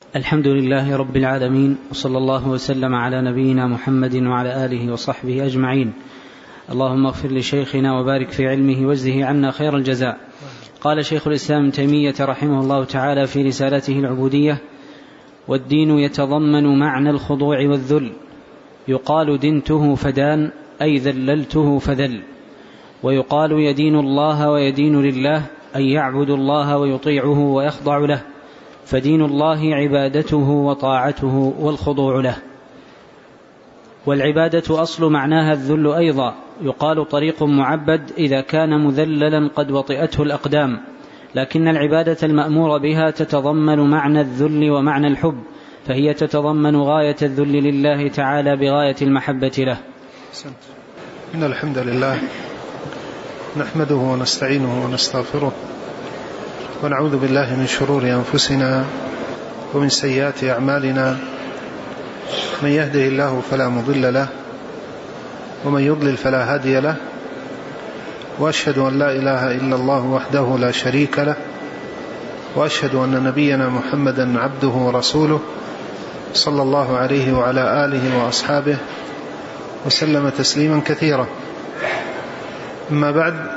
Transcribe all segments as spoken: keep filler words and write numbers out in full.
الحمد لله رب العالمين، وصلى الله وسلم على نبينا محمد وعلى آله وصحبه أجمعين. اللهم اغفر لشيخنا وبارك في علمه واجزه عنا خير الجزاء. قال شيخ الإسلام ابن تيمية رحمه الله تعالى في رسالته العبودية: والدين يتضمن معنى الخضوع والذل، يقال دنته فدان أي ذللته فذل، ويقال يدين الله ويدين لله أي يعبد الله ويطيعه ويخضع له، فدين الله عبادته وطاعته والخضوع له. والعبادة أصل معناها الذل أيضا، يقال طريق معبد إذا كان مذللا قد وطئته الأقدام، لكن العبادة المأمور بها تتضمن معنى الذل ومعنى الحب، فهي تتضمن غاية الذل لله تعالى بغاية المحبة له. إن الحمد لله نحمده ونستعينه ونستغفره، ونعوذ بالله من شرور أنفسنا ومن سيئات أعمالنا، من يهده الله فلا مضل له ومن يضلل فلا هادي له، وأشهد أن لا إله إلا الله وحده لا شريك له، وأشهد أن نبينا محمدا عبده ورسوله صلى الله عليه وعلى آله وأصحابه وسلم تسليما كثيرا. أما بعد،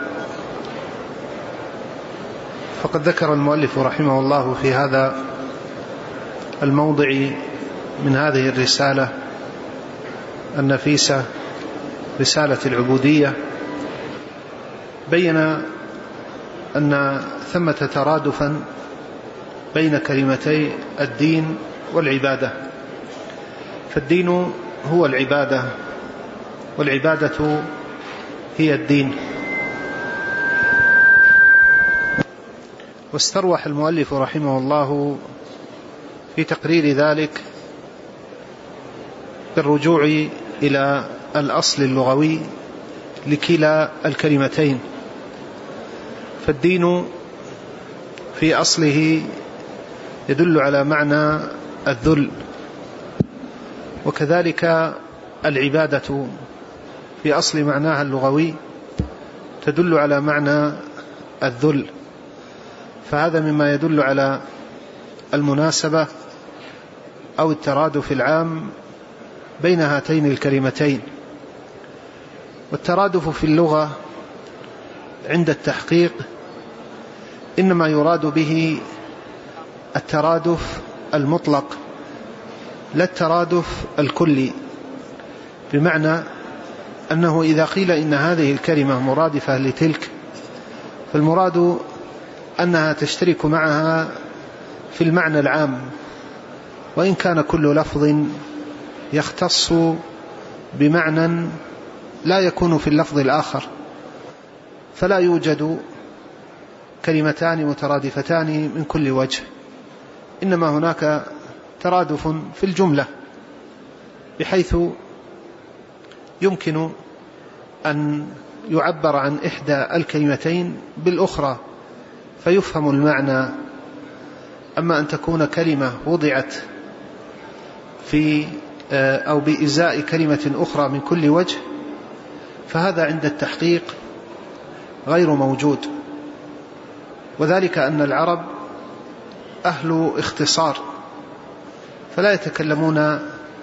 فقد ذكر المؤلف رحمه الله في هذا الموضع من هذه الرسالة النفيسة، رسالة العبودية، بين أن ثمة ترادفا بين كلمتي الدين والعبادة، فالدين هو العبادة والعبادة هي الدين. واستروح المؤلف رحمه الله في تقرير ذلك بالرجوع إلى الأصل اللغوي لكلا الكلمتين، فالدين في أصله يدل على معنى الذل، وكذلك العبادة في أصل معناها اللغوي تدل على معنى الذل، فهذا مما يدل على المناسبة أو الترادف العام بين هاتين الكلمتين. والترادف في اللغة عند التحقيق إنما يراد به الترادف المطلق لا الترادف الكلي، بمعنى أنه إذا قيل إن هذه الكلمة مرادفة لتلك، فالمراد أنها تشترك معها في المعنى العام، وإن كان كل لفظ يختص بمعنى لا يكون في اللفظ الآخر، فلا يوجد كلمتان مترادفتان من كل وجه، إنما هناك ترادف في الجملة، بحيث يمكن أن يعبر عن إحدى الكلمتين بالأخرى فيفهم المعنى. أما أن تكون كلمة وضعت في أو بإزاء كلمة أخرى من كل وجه، فهذا عند التحقيق غير موجود، وذلك أن العرب أهل اختصار، فلا يتكلمون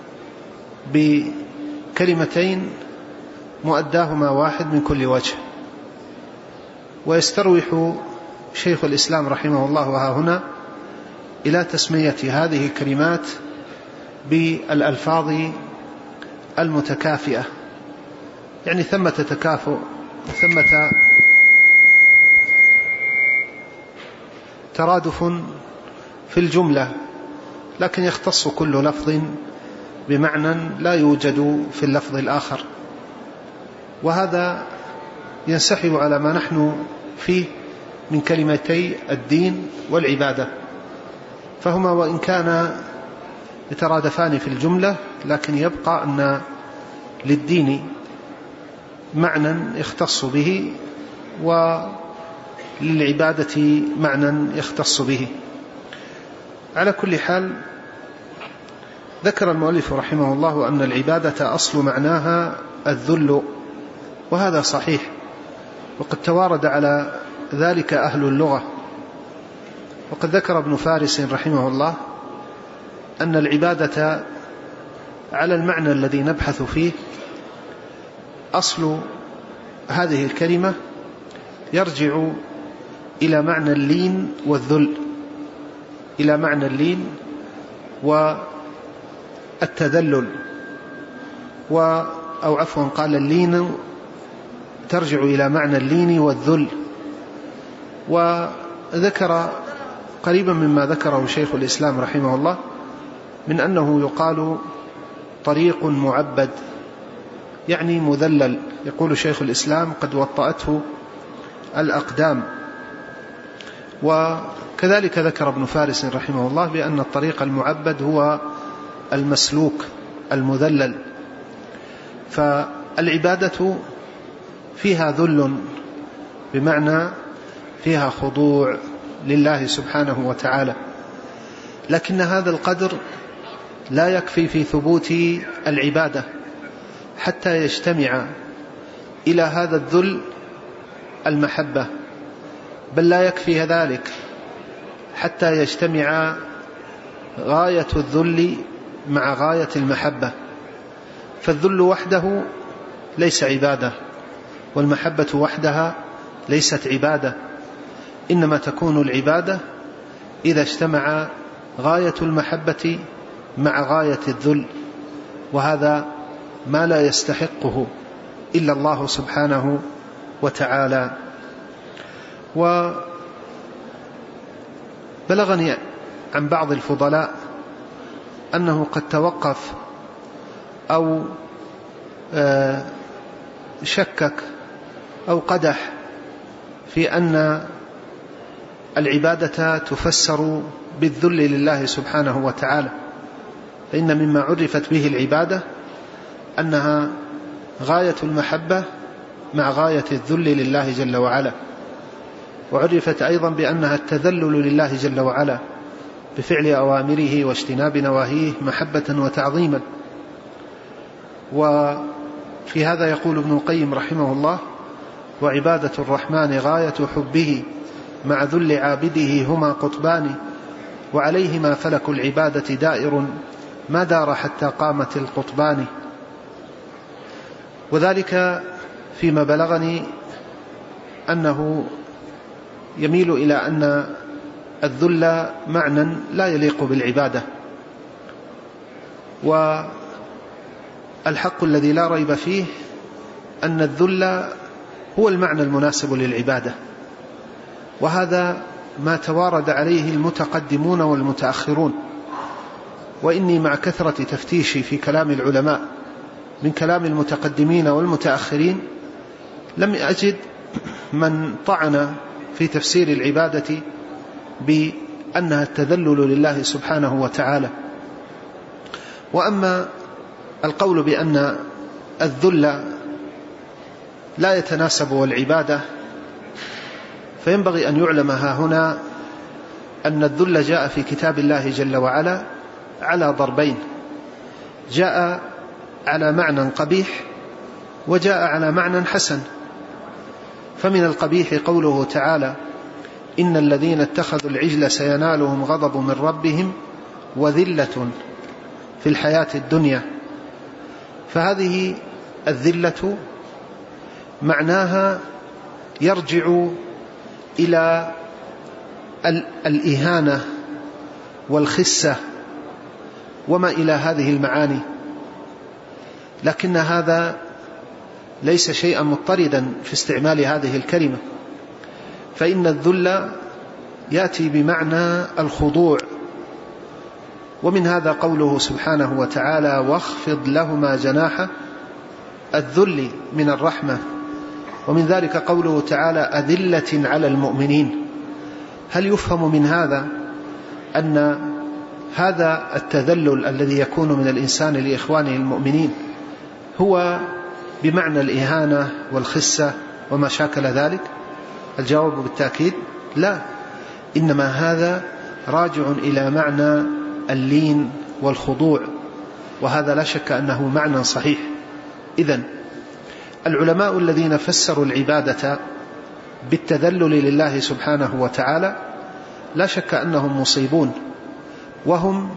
بكلمتين مؤداهما واحد من كل وجه. ويستروح شيخ الإسلام رحمه الله وها هنا إلى تسمية هذه الكلمات بالألفاظ المتكافئة، يعني ثمة تكافؤ، ثمة ترادف في الجملة، لكن يختص كل لفظ بمعنى لا يوجد في اللفظ الآخر، وهذا ينسحب على ما نحن فيه من كلمتي الدين والعبادة، فهما وإن كان يترادفان في الجملة، لكن يبقى أن للدين معنى يختص به وللعبادة معنى يختص به. على كل حال، ذكر المؤلف رحمه الله أن العبادة أصل معناها الذل، وهذا صحيح، وقد توارد على ذلك أهل اللغة. وقد ذكر ابن فارس رحمه الله أن العبادة على المعنى الذي نبحث فيه أصل هذه الكلمة يرجع إلى معنى اللين والذل، إلى معنى اللين والتذلل، و أو عفوا قال اللين ترجع إلى معنى اللين والذل. وذكر قريبا مما ذكره شيخ الإسلام رحمه الله من أنه يقال طريق معبد، يعني مذلل. يقول شيخ الإسلام قد وطأته الأقدام. وكذلك ذكر ابن فارس رحمه الله بأن الطريق المعبد هو المسلوك المذلل. فالعبادة فيها ذل بمعنى فيها خضوع لله سبحانه وتعالى، لكن هذا القدر لا يكفي في ثبوت العبادة حتى يجتمع إلى هذا الذل المحبة، بل لا يكفي ذلك حتى يجتمع غاية الذل مع غاية المحبة. فالذل وحده ليس عبادة، والمحبة وحدها ليست عبادة، إنما تكون العبادة إذا اجتمع غاية المحبة مع غاية الذل، وهذا ما لا يستحقه إلا الله سبحانه وتعالى. وبلغني عن بعض الفضلاء أنه قد توقف أو شكك أو قدح في أن العبادة تفسر بالذل لله سبحانه وتعالى، فإن مما عرفت به العبادة أنها غاية المحبة مع غاية الذل لله جل وعلا، وعرفت أيضا بأنها التذلل لله جل وعلا بفعل أوامره واجتناب نواهيه محبة وتعظيما. وفي هذا يقول ابن القيم رحمه الله: وعبادة الرحمن غاية حبه مع ذل عابده هما قطبان، وعليهما فلك العبادة دائر ما دار حتى قامت القطبان. وذلك فيما بلغني أنه يميل إلى أن الذل معنى لا يليق بالعبادة، والحق الذي لا ريب فيه أن الذل هو المعنى المناسب للعبادة، وهذا ما توارد عليه المتقدمون والمتأخرون. وإني مع كثرة تفتيشي في كلام العلماء من كلام المتقدمين والمتأخرين لم أجد من طعن في تفسير العبادة بأنها التذلل لله سبحانه وتعالى. وأما القول بأن الذل لا يتناسب والعبادة، فينبغي أن يعلم ها هنا أن الذل جاء في كتاب الله جل وعلا على ضربين: جاء على معنى قبيح وجاء على معنى حسن. فمن القبيح قوله تعالى: إن الذين اتخذوا العجل سينالهم غضب من ربهم وذلة في الحياة الدنيا. فهذه الذلة معناها يرجع إلى الإهانة والخسة وما إلى هذه المعاني، لكن هذا ليس شيئا مضطردا في استعمال هذه الكلمة، فإن الذل يأتي بمعنى الخضوع. ومن هذا قوله سبحانه وتعالى: واخفض لهما جناح الذل من الرحمة. ومن ذلك قوله تعالى: أذلة على المؤمنين. هل يفهم من هذا أن هذا التذلل الذي يكون من الإنسان لإخوانه المؤمنين هو بمعنى الإهانة والخسة وما شاكل ذلك؟ الجواب بالتأكيد لا، إنما هذا راجع إلى معنى اللين والخضوع، وهذا لا شك أنه معنى صحيح. إذن العلماء الذين فسروا العبادة بالتذلل لله سبحانه وتعالى لا شك أنهم مصيبون، وهم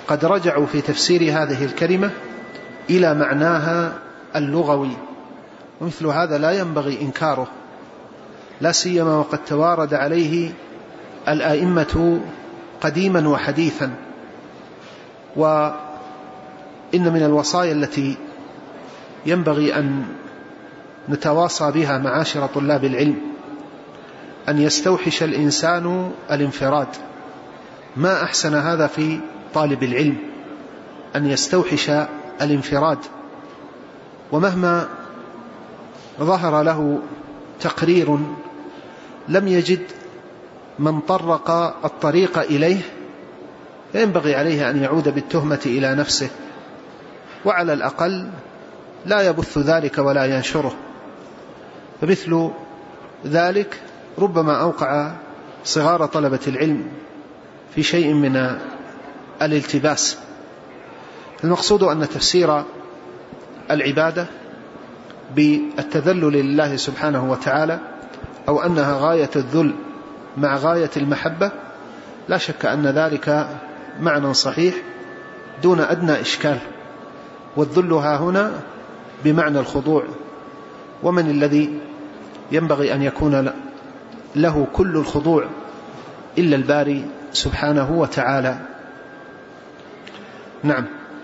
قد رجعوا في تفسير هذه الكلمة إلى معناها اللغوي، ومثل هذا لا ينبغي إنكاره، لا سيما وقد توارد عليه الآئمة قديما وحديثا. وإن من الوصايا التي ينبغي أن نتواصى بها معاشر طلاب العلم أن يستوحش الإنسان الانفراد. ما أحسن هذا في طالب العلم، أن يستوحش الانفراد، ومهما ظهر له تقرير لم يجد من طرق الطريق إليه فينبغي عليه أن يعود بالتهمة إلى نفسه، وعلى الأقل لا يبث ذلك ولا ينشره. فمثل ذلك ربما أوقع صغار طلبة العلم في شيء من الالتباس. المقصود أن تفسير العبادة بالتذلل لله سبحانه وتعالى، أو أنها غاية الذل مع غاية المحبة، لا شك أن ذلك معنى صحيح دون أدنى إشكال. والذل ها هنا بمعنى الخضوع، ومن الذي ينبغي أن يكون له كل الخضوع إلا الباري سبحانه وتعالى. نعم.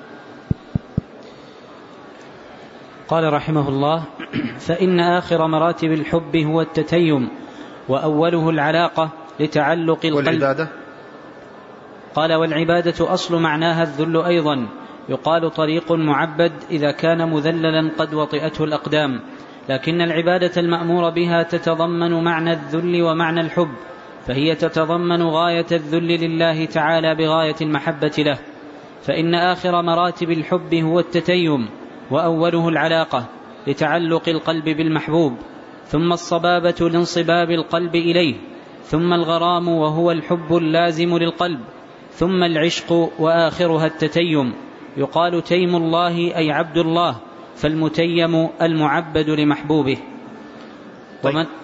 قال رحمه الله: فإن آخر مراتب الحب هو التتيم، وأوله العلاقة لتعلق القلب. والعبادة؟ قال: والعبادة أصل معناها الذل أيضا، يقال طريق معبد إذا كان مذللا قد وطئته الأقدام، لكن العبادة المأمور بها تتضمن معنى الذل ومعنى الحب، فهي تتضمن غاية الذل لله تعالى بغاية المحبة له. فإن آخر مراتب الحب هو التتيم، وأوله العلاقة لتعلق القلب بالمحبوب، ثم الصبابة لانصباب القلب إليه، ثم الغرام وهو الحب اللازم للقلب، ثم العشق، وآخرها التتيم. يقال تيم الله أي عبد الله، فالمتيم المعبد لمحبوبه. طيب. ومن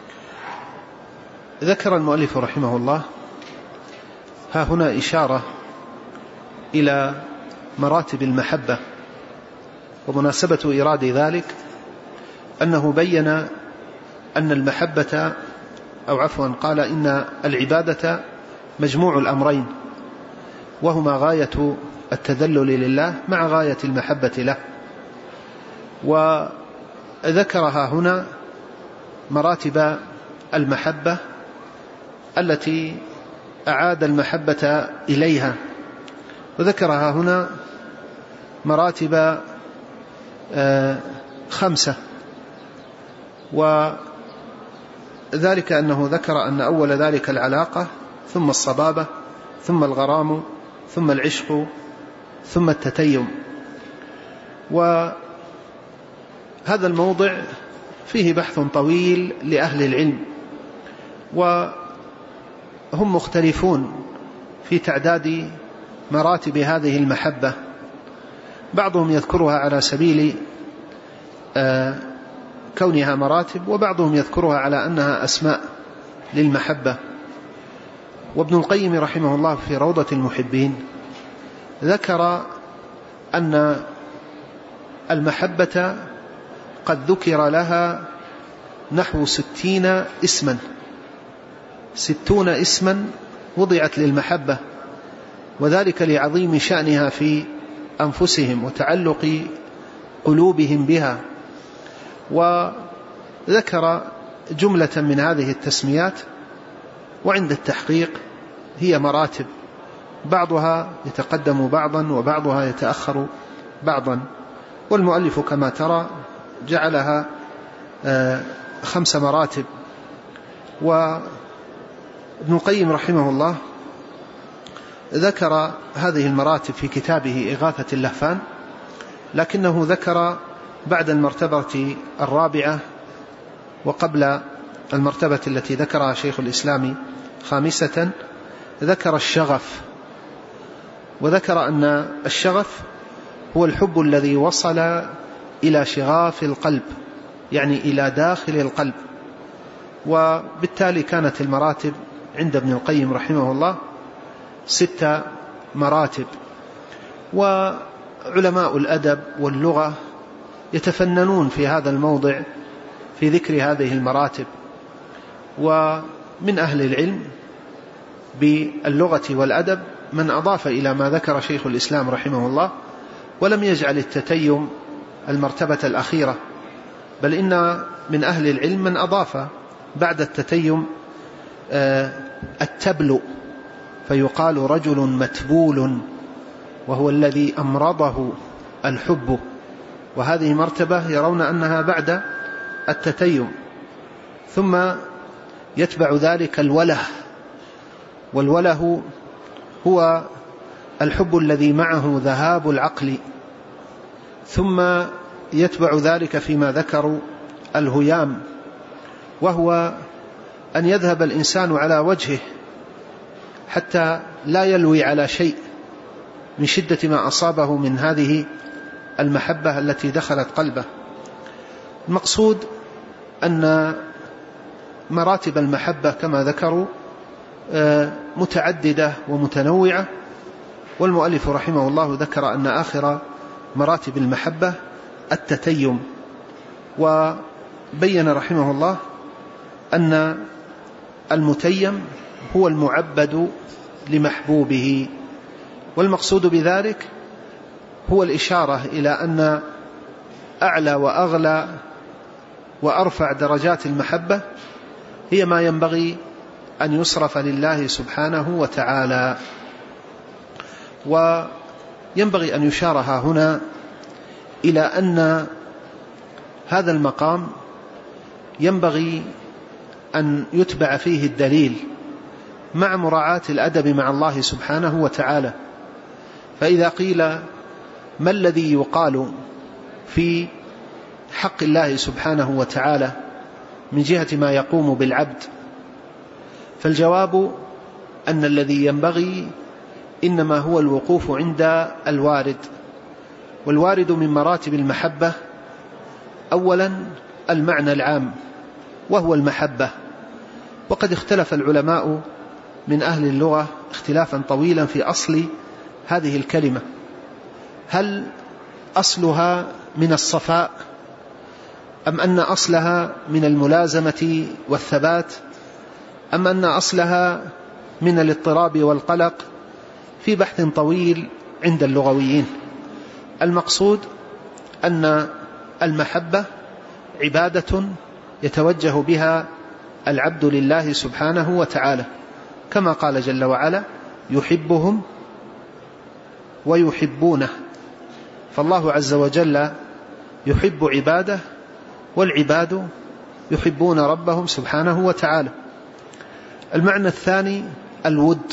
ذكر المؤلف رحمه الله ها هنا إشارة إلى مراتب المحبة، ومناسبة إيراد ذلك أنه بين أن المحبة، أو عفوا قال إن العبادة مجموع الأمرين، وهما غاية التذلل لله مع غاية المحبة له. وذكرها هنا مراتب المحبة التي أعاد المحبة إليها، وذكرها هنا مراتب خمسة، وذلك أنه ذكر أن أول ذلك العلاقة، ثم الصبابة، ثم الغرام، ثم العشق، ثم التتيم. وهذا الموضع فيه بحث طويل لأهل العلم، وهم مختلفون في تعداد مراتب هذه المحبة. بعضهم يذكرها على سبيل كونها مراتب، وبعضهم يذكرها على أنها أسماء للمحبة. وابن القيم رحمه الله في روضة المحبين ذكر أن المحبة قد ذكر لها نحو ستين اسما، ستون اسما وضعت للمحبة، وذلك لعظيم شأنها في أنفسهم وتعلق قلوبهم بها. وذكر جملة من هذه التسميات، وعند التحقيق هي مراتب، بعضها يتقدم بعضا وبعضها يتأخر بعضا، والمؤلف كما ترى جعلها خمس مراتب. وابن القيم رحمه الله ذكر هذه المراتب في كتابه إغاثة اللهفان، لكنه ذكر بعد المرتبة الرابعة وقبل المرتبة التي ذكرها شيخ الإسلام خامسة، ذكر الشغف، وذكر أن الشغف هو الحب الذي وصل إلى شغاف القلب، يعني إلى داخل القلب. وبالتالي كانت المراتب عند ابن القيم رحمه الله ست مراتب، وعلماء الأدب واللغة يتفننون في هذا الموضع في ذكر هذه المراتب. ومن أهل العلم باللغة والأدب من أضاف إلى ما ذكر شيخ الإسلام رحمه الله، ولم يجعل التتيم المرتبة الأخيرة، بل إن من أهل العلم من أضاف بعد التتيم التبلو، فيقال رجل متبول وهو الذي أمرضه الحب، وهذه مرتبة يرون أنها بعد التتيم. ثم يتبع ذلك الوله، والوله هو الحب الذي معه ذهاب العقل. ثم يتبع ذلك فيما ذكروا الهيام، وهو أن يذهب الإنسان على وجهه حتى لا يلوي على شيء من شدة ما أصابه من هذه المحبة التي دخلت قلبه. المقصود أن مراتب المحبة كما ذكروا متعددة ومتنوعة، والمؤلف رحمه الله ذكر أن آخر مراتب المحبة التتيم، وبين رحمه الله أن المتيم هو المعبد لمحبوبه، والمقصود بذلك هو الإشارة إلى أن أعلى وأغلى وأرفع درجات المحبة هي ما ينبغي أن يصرف لله سبحانه وتعالى. وينبغي أن يشارها هنا إلى أن هذا المقام ينبغي أن يتبع فيه الدليل مع مراعاة الأدب مع الله سبحانه وتعالى. فإذا قيل ما الذي يقال في حق الله سبحانه وتعالى من جهة ما يقوم بالعبد، فالجواب أن الذي ينبغي إنما هو الوقوف عند الوارد. والوارد من مراتب المحبة أولا المعنى العام وهو المحبة، وقد اختلف العلماء من أهل اللغة اختلافا طويلا في أصل هذه الكلمة، هل أصلها من الصفاء أم أن أصلها من الملازمة والثبات أم أن أصلها من الاضطراب والقلق، في بحث طويل عند اللغويين. المقصود أن المحبة عبادة يتوجه بها العبد لله سبحانه وتعالى، كما قال جل وعلا يحبهم ويحبونه، فالله عز وجل يحب عباده والعباد يحبون ربهم سبحانه وتعالى. المعنى الثاني الود،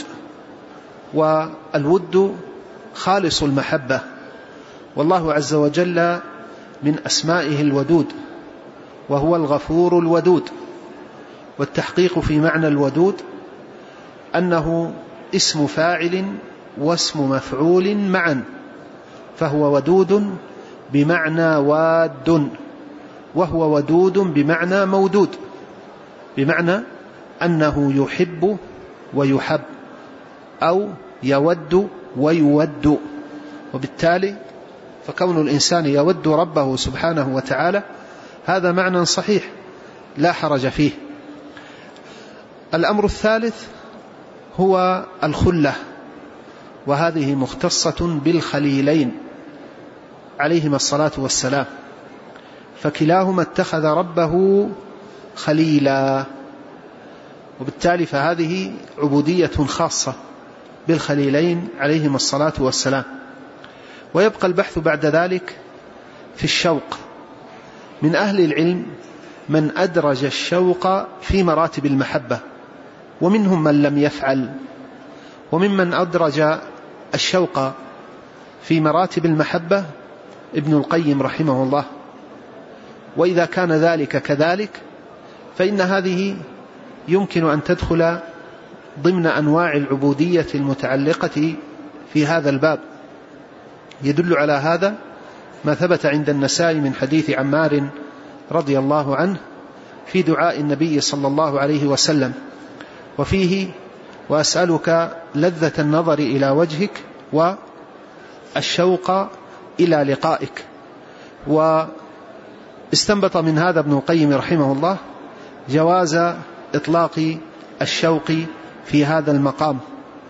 والود خالص المحبة، والله عز وجل من أسمائه الودود، وهو الغفور الودود. والتحقيق في معنى الودود أنه اسم فاعل واسم مفعول معا، فهو ودود بمعنى واد، وهو ودود بمعنى مودود، بمعنى أنه يحب ويحب أو يود ويود. وبالتالي فكون الإنسان يود ربه سبحانه وتعالى هذا معنى صحيح لا حرج فيه. الأمر الثالث هو الخلة، وهذه مختصة بالخليلين عليهما الصلاة والسلام، فكلاهما اتخذ ربه خليلا، وبالتالي فهذه عبودية خاصة بالخليلين عليهما الصلاة والسلام. ويبقى البحث بعد ذلك في الشوق. من أهل العلم من أدرج الشوق في مراتب المحبة، ومنهم من لم يفعل، وممن أدرج الشوق في مراتب المحبة ابن القيم رحمه الله. وإذا كان ذلك كذلك فإن هذه يمكن أن تدخل ضمن أنواع العبودية المتعلقة في هذا الباب. يدل على هذا ما ثبت عند النسائي من حديث عمار رضي الله عنه في دعاء النبي صلى الله عليه وسلم، وفيه وأسألك لذة النظر إلى وجهك الشوق إلى لقائك. واستنبط من هذا ابن القيم رحمه الله جواز إطلاق الشوق في هذا المقام،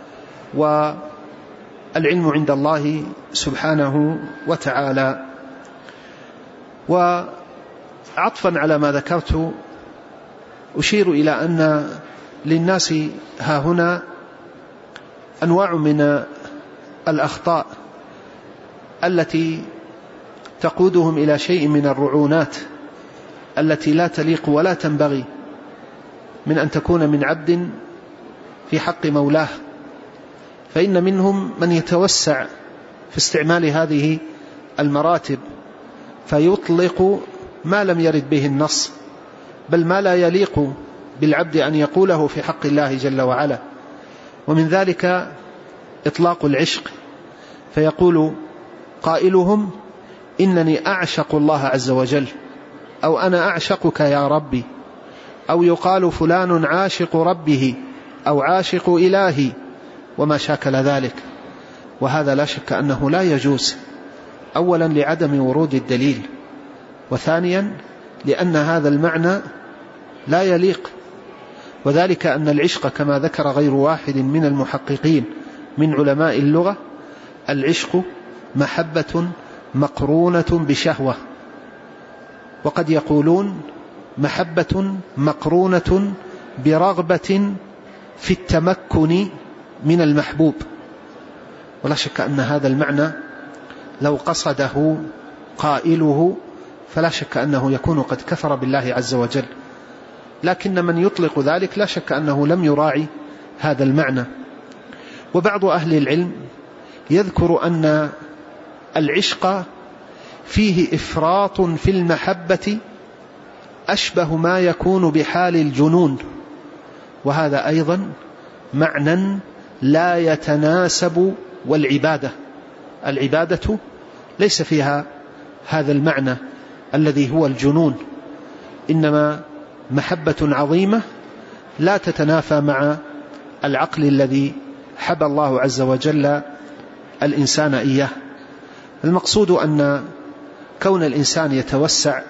والعلم عند الله سبحانه وتعالى. وعطفا على ما ذكرت أشير إلى أن للناس ها هنا أنواع من الأخطاء التي تقودهم إلى شيء من الرعونات التي لا تليق ولا تنبغي من أن تكون من عبد في حق مولاه. فإن منهم من يتوسع في استعمال هذه المراتب فيطلق ما لم يرد به النص، بل ما لا يليق بالعبد أن يقوله في حق الله جل وعلا. ومن ذلك إطلاق العشق، فيقول قائلهم إنني أعشق الله عز وجل، أو أنا أعشقك يا ربي، أو يقال فلان عاشق ربه أو عاشق إلهي وما شاكل ذلك. وهذا لا شك أنه لا يجوز، أولا لعدم ورود الدليل، وثانيا لأن هذا المعنى لا يليق. وذلك أن العشق كما ذكر غير واحد من المحققين من علماء اللغة، العشق محبة مقرونة بشهوة، وقد يقولون محبة مقرونة برغبة في التمكن من المحبوب. ولا شك أن هذا المعنى لو قصده قائله فلا شك أنه يكون قد كفر بالله عز وجل، لكن من يطلق ذلك لا شك أنه لم يراعي هذا المعنى. وبعض أهل العلم يذكر أن العشق فيه إفراط في المحبة أشبه ما يكون بحال الجنون، وهذا أيضا معنى لا يتناسب. والعبادة العبادة ليس فيها هذا المعنى الذي هو الجنون، إنما محبة عظيمة لا تتنافى مع العقل الذي حبى الله عز وجل الإنسان إياه. المقصود أن كون الإنسان يتوسع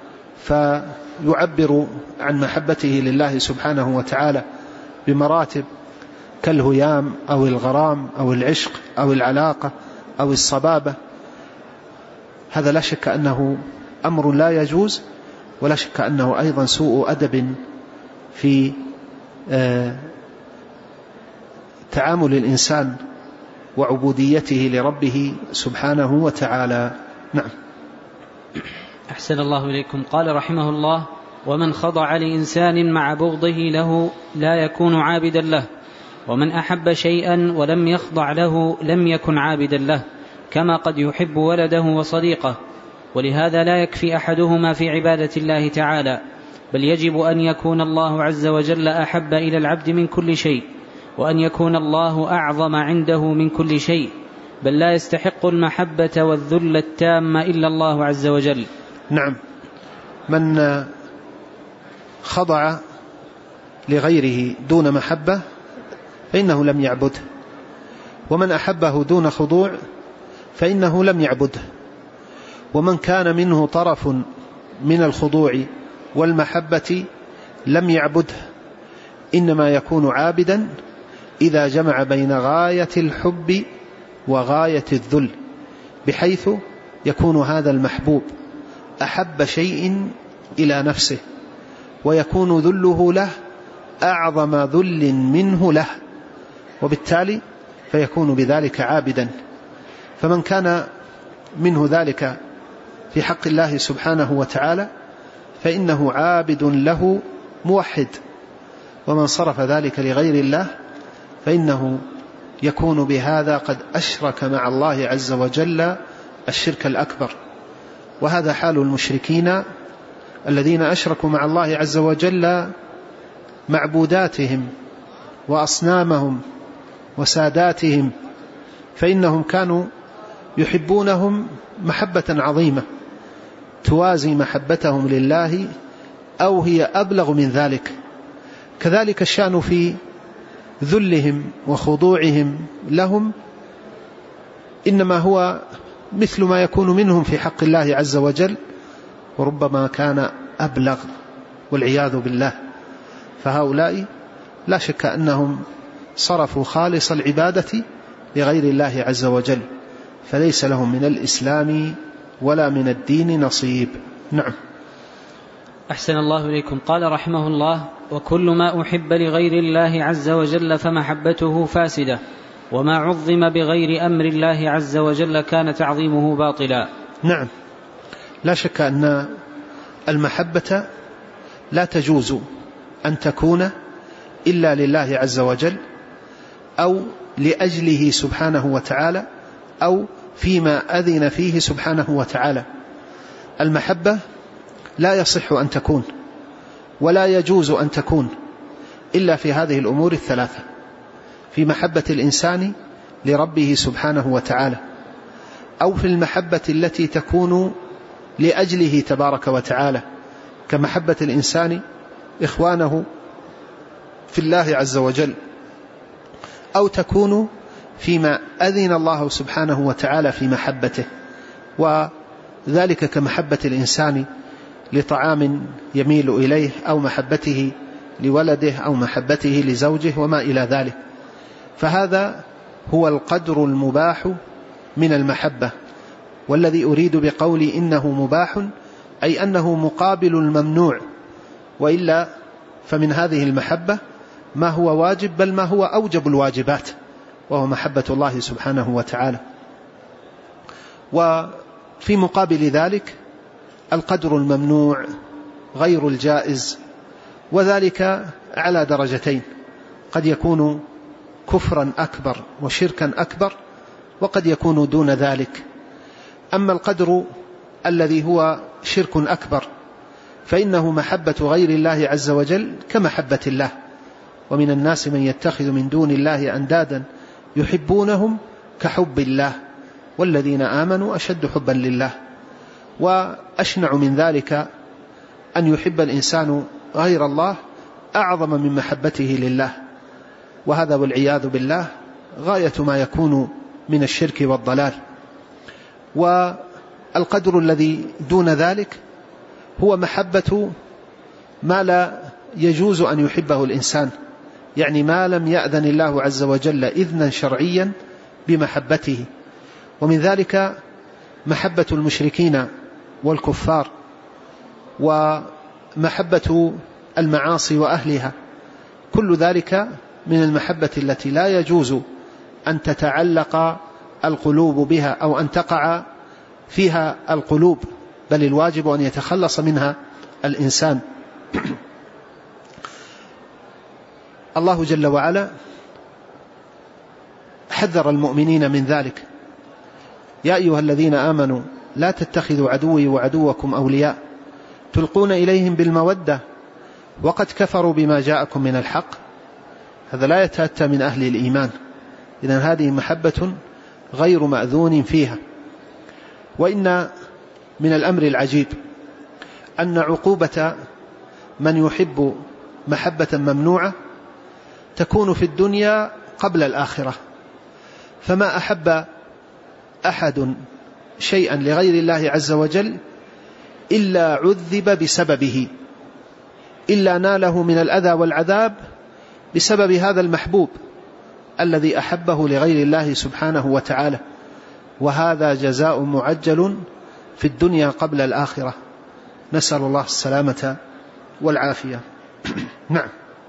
فيعبر عن محبته لله سبحانه وتعالى بمراتب كالهيام أو الغرام أو العشق أو العلاقة أو الصبابة، هذا لا شك أنه أمر لا يجوز، ولا شك أنه أيضا سوء أدب في تعامل الإنسان وعبوديته لربه سبحانه وتعالى. نعم. أحسن الله إليكم. قال رحمه الله: ومن خضع لإنسان مع بغضه له لا يكون عابدا له، ومن أحب شيئا ولم يخضع له لم يكن عابدا له، كما قد يحب ولده وصديقه. ولهذا لا يكفي أحدهما في عبادة الله تعالى، بل يجب أن يكون الله عز وجل أحب إلى العبد من كل شيء، وأن يكون الله أعظم عنده من كل شيء، بل لا يستحق المحبة والذل التام إلا الله عز وجل. نعم. من خضع لغيره دون محبة فإنه لم يعبده، ومن أحبه دون خضوع فإنه لم يعبده. ومن كان منه طرف من الخضوع والمحبة لم يعبده، إنما يكون عابدا إذا جمع بين غاية الحب وغاية الذل، بحيث يكون هذا المحبوب أحب شيء إلى نفسه، ويكون ذله له أعظم ذل منه له، وبالتالي فيكون بذلك عابدا. فمن كان منه ذلك في حق الله سبحانه وتعالى فإنه عابد له موحد، ومن صرف ذلك لغير الله فإنه يكون بهذا قد أشرك مع الله عز وجل الشرك الأكبر. وهذا حال المشركين الذين أشركوا مع الله عز وجل معبوداتهم وأصنامهم وساداتهم، فإنهم كانوا يحبونهم محبة عظيمة توازي محبتهم لله أو هي أبلغ من ذلك. كذلك الشأن في ذلهم وخضوعهم لهم، إنما هو مثل ما يكون منهم في حق الله عز وجل، وربما كان أبلغ والعياذ بالله. فهؤلاء لا شك أنهم صرفوا خالص العبادة لغير الله عز وجل، فليس لهم من الإسلام ولا من الدين نصيب. نعم. أحسن الله إليكم. قال رحمه الله: وكل ما أحب لغير الله عز وجل فمحبته فاسدة، وما عظم بغير أمر الله عز وجل كان تعظيمه باطلا. نعم، لا شك أن المحبة لا تجوز أن تكون إلا لله عز وجل أو لأجله سبحانه وتعالى أو فيما أذن فيه سبحانه وتعالى. المحبة لا يصح أن تكون ولا يجوز أن تكون إلا في هذه الأمور الثلاثة: في محبة الإنسان لربه سبحانه وتعالى، أو في المحبة التي تكون لأجله تبارك وتعالى كمحبة الإنسان إخوانه في الله عز وجل، أو تكون فيما أذن الله سبحانه وتعالى في محبته، وذلك كمحبة الإنسان لطعام يميل إليه، أو محبته لولده، أو محبته لزوجه، وما إلى ذلك. فهذا هو القدر المباح من المحبة. والذي أريد بقولي إنه مباح أي أنه مقابل الممنوع، وإلا فمن هذه المحبة ما هو واجب، بل ما هو أوجب الواجبات، وهو محبة الله سبحانه وتعالى. وفي مقابل ذلك القدر الممنوع غير الجائز، وذلك على درجتين: قد يكون كفرا أكبر وشركا أكبر، وقد يكون دون ذلك. أما القدر الذي هو شرك أكبر فإنه محبة غير الله عز وجل كمحبة الله. ومن الناس من يتخذ من دون الله أندادا يحبونهم كحب الله والذين آمنوا أشد حبا لله. وأشنع من ذلك أن يحب الإنسان غير الله أعظم من محبته لله، وهذا والعياذ بالله غاية ما يكون من الشرك والضلال. والقدر الذي دون ذلك هو محبة ما لا يجوز أن يحبه الإنسان، يعني ما لم يأذن الله عز وجل إذنا شرعيا بمحبته. ومن ذلك محبة المشركين والكفار، ومحبة المعاصي وأهلها، كل ذلك من المحبة التي لا يجوز أن تتعلق القلوب بها أو أن تقع فيها القلوب، بل الواجب أن يتخلص منها الإنسان. الله جل وعلا حذر المؤمنين من ذلك: يا أيها الذين آمنوا لا تتخذوا عدوي وعدوكم أولياء تلقون إليهم بالمودة وقد كفروا بما جاءكم من الحق. هذا لا يتأتى من أهل الإيمان. إذن هذه محبة غير مأذون فيها. وإن من الأمر العجيب أن عقوبة من يحب محبة ممنوعة تكون في الدنيا قبل الآخرة. فما أحب أحد شيئا لغير الله عز وجل إلا عذب بسببه، إلا ناله من الأذى والعذاب بسبب هذا المحبوب الذي أحبه لغير الله سبحانه وتعالى. وهذا جزاء معجل في الدنيا قبل الآخرة، نسأل الله السلامة والعافية. نعم.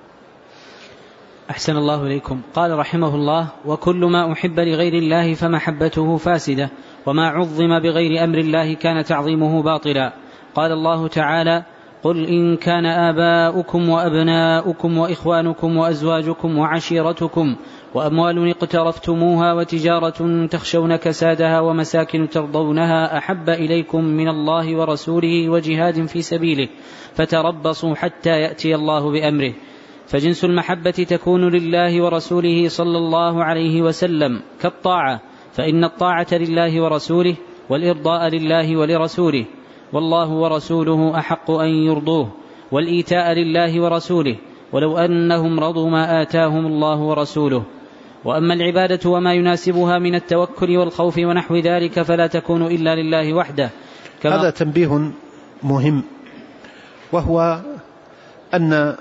أحسن الله إليكم. قال رحمه الله: وكل ما أحب لغير الله فمحبته فاسدة، وما عظم بغير أمر الله كان تعظيمه باطلا. قال الله تعالى: قل إن كان آباؤكم وأبناؤكم وإخوانكم وأزواجكم وعشيرتكم وأموال اقترفتموها وتجارة تخشون كسادها ومساكن ترضونها أحب إليكم من الله ورسوله وجهاد في سبيله فتربصوا حتى يأتي الله بأمره. فجنس المحبة تكون لله ورسوله صلى الله عليه وسلم كالطاعة، فإن الطاعة لله ورسوله والإرضاء لله ولرسوله، والله ورسوله أحق أن يرضوه، والإيتاء لله ورسوله ولو أنهم رضوا ما آتاهم الله ورسوله. وأما العبادة وما يناسبها من التوكل والخوف ونحو ذلك فلا تكون إلا لله وحده. هذا تنبيه مهم، وهو أن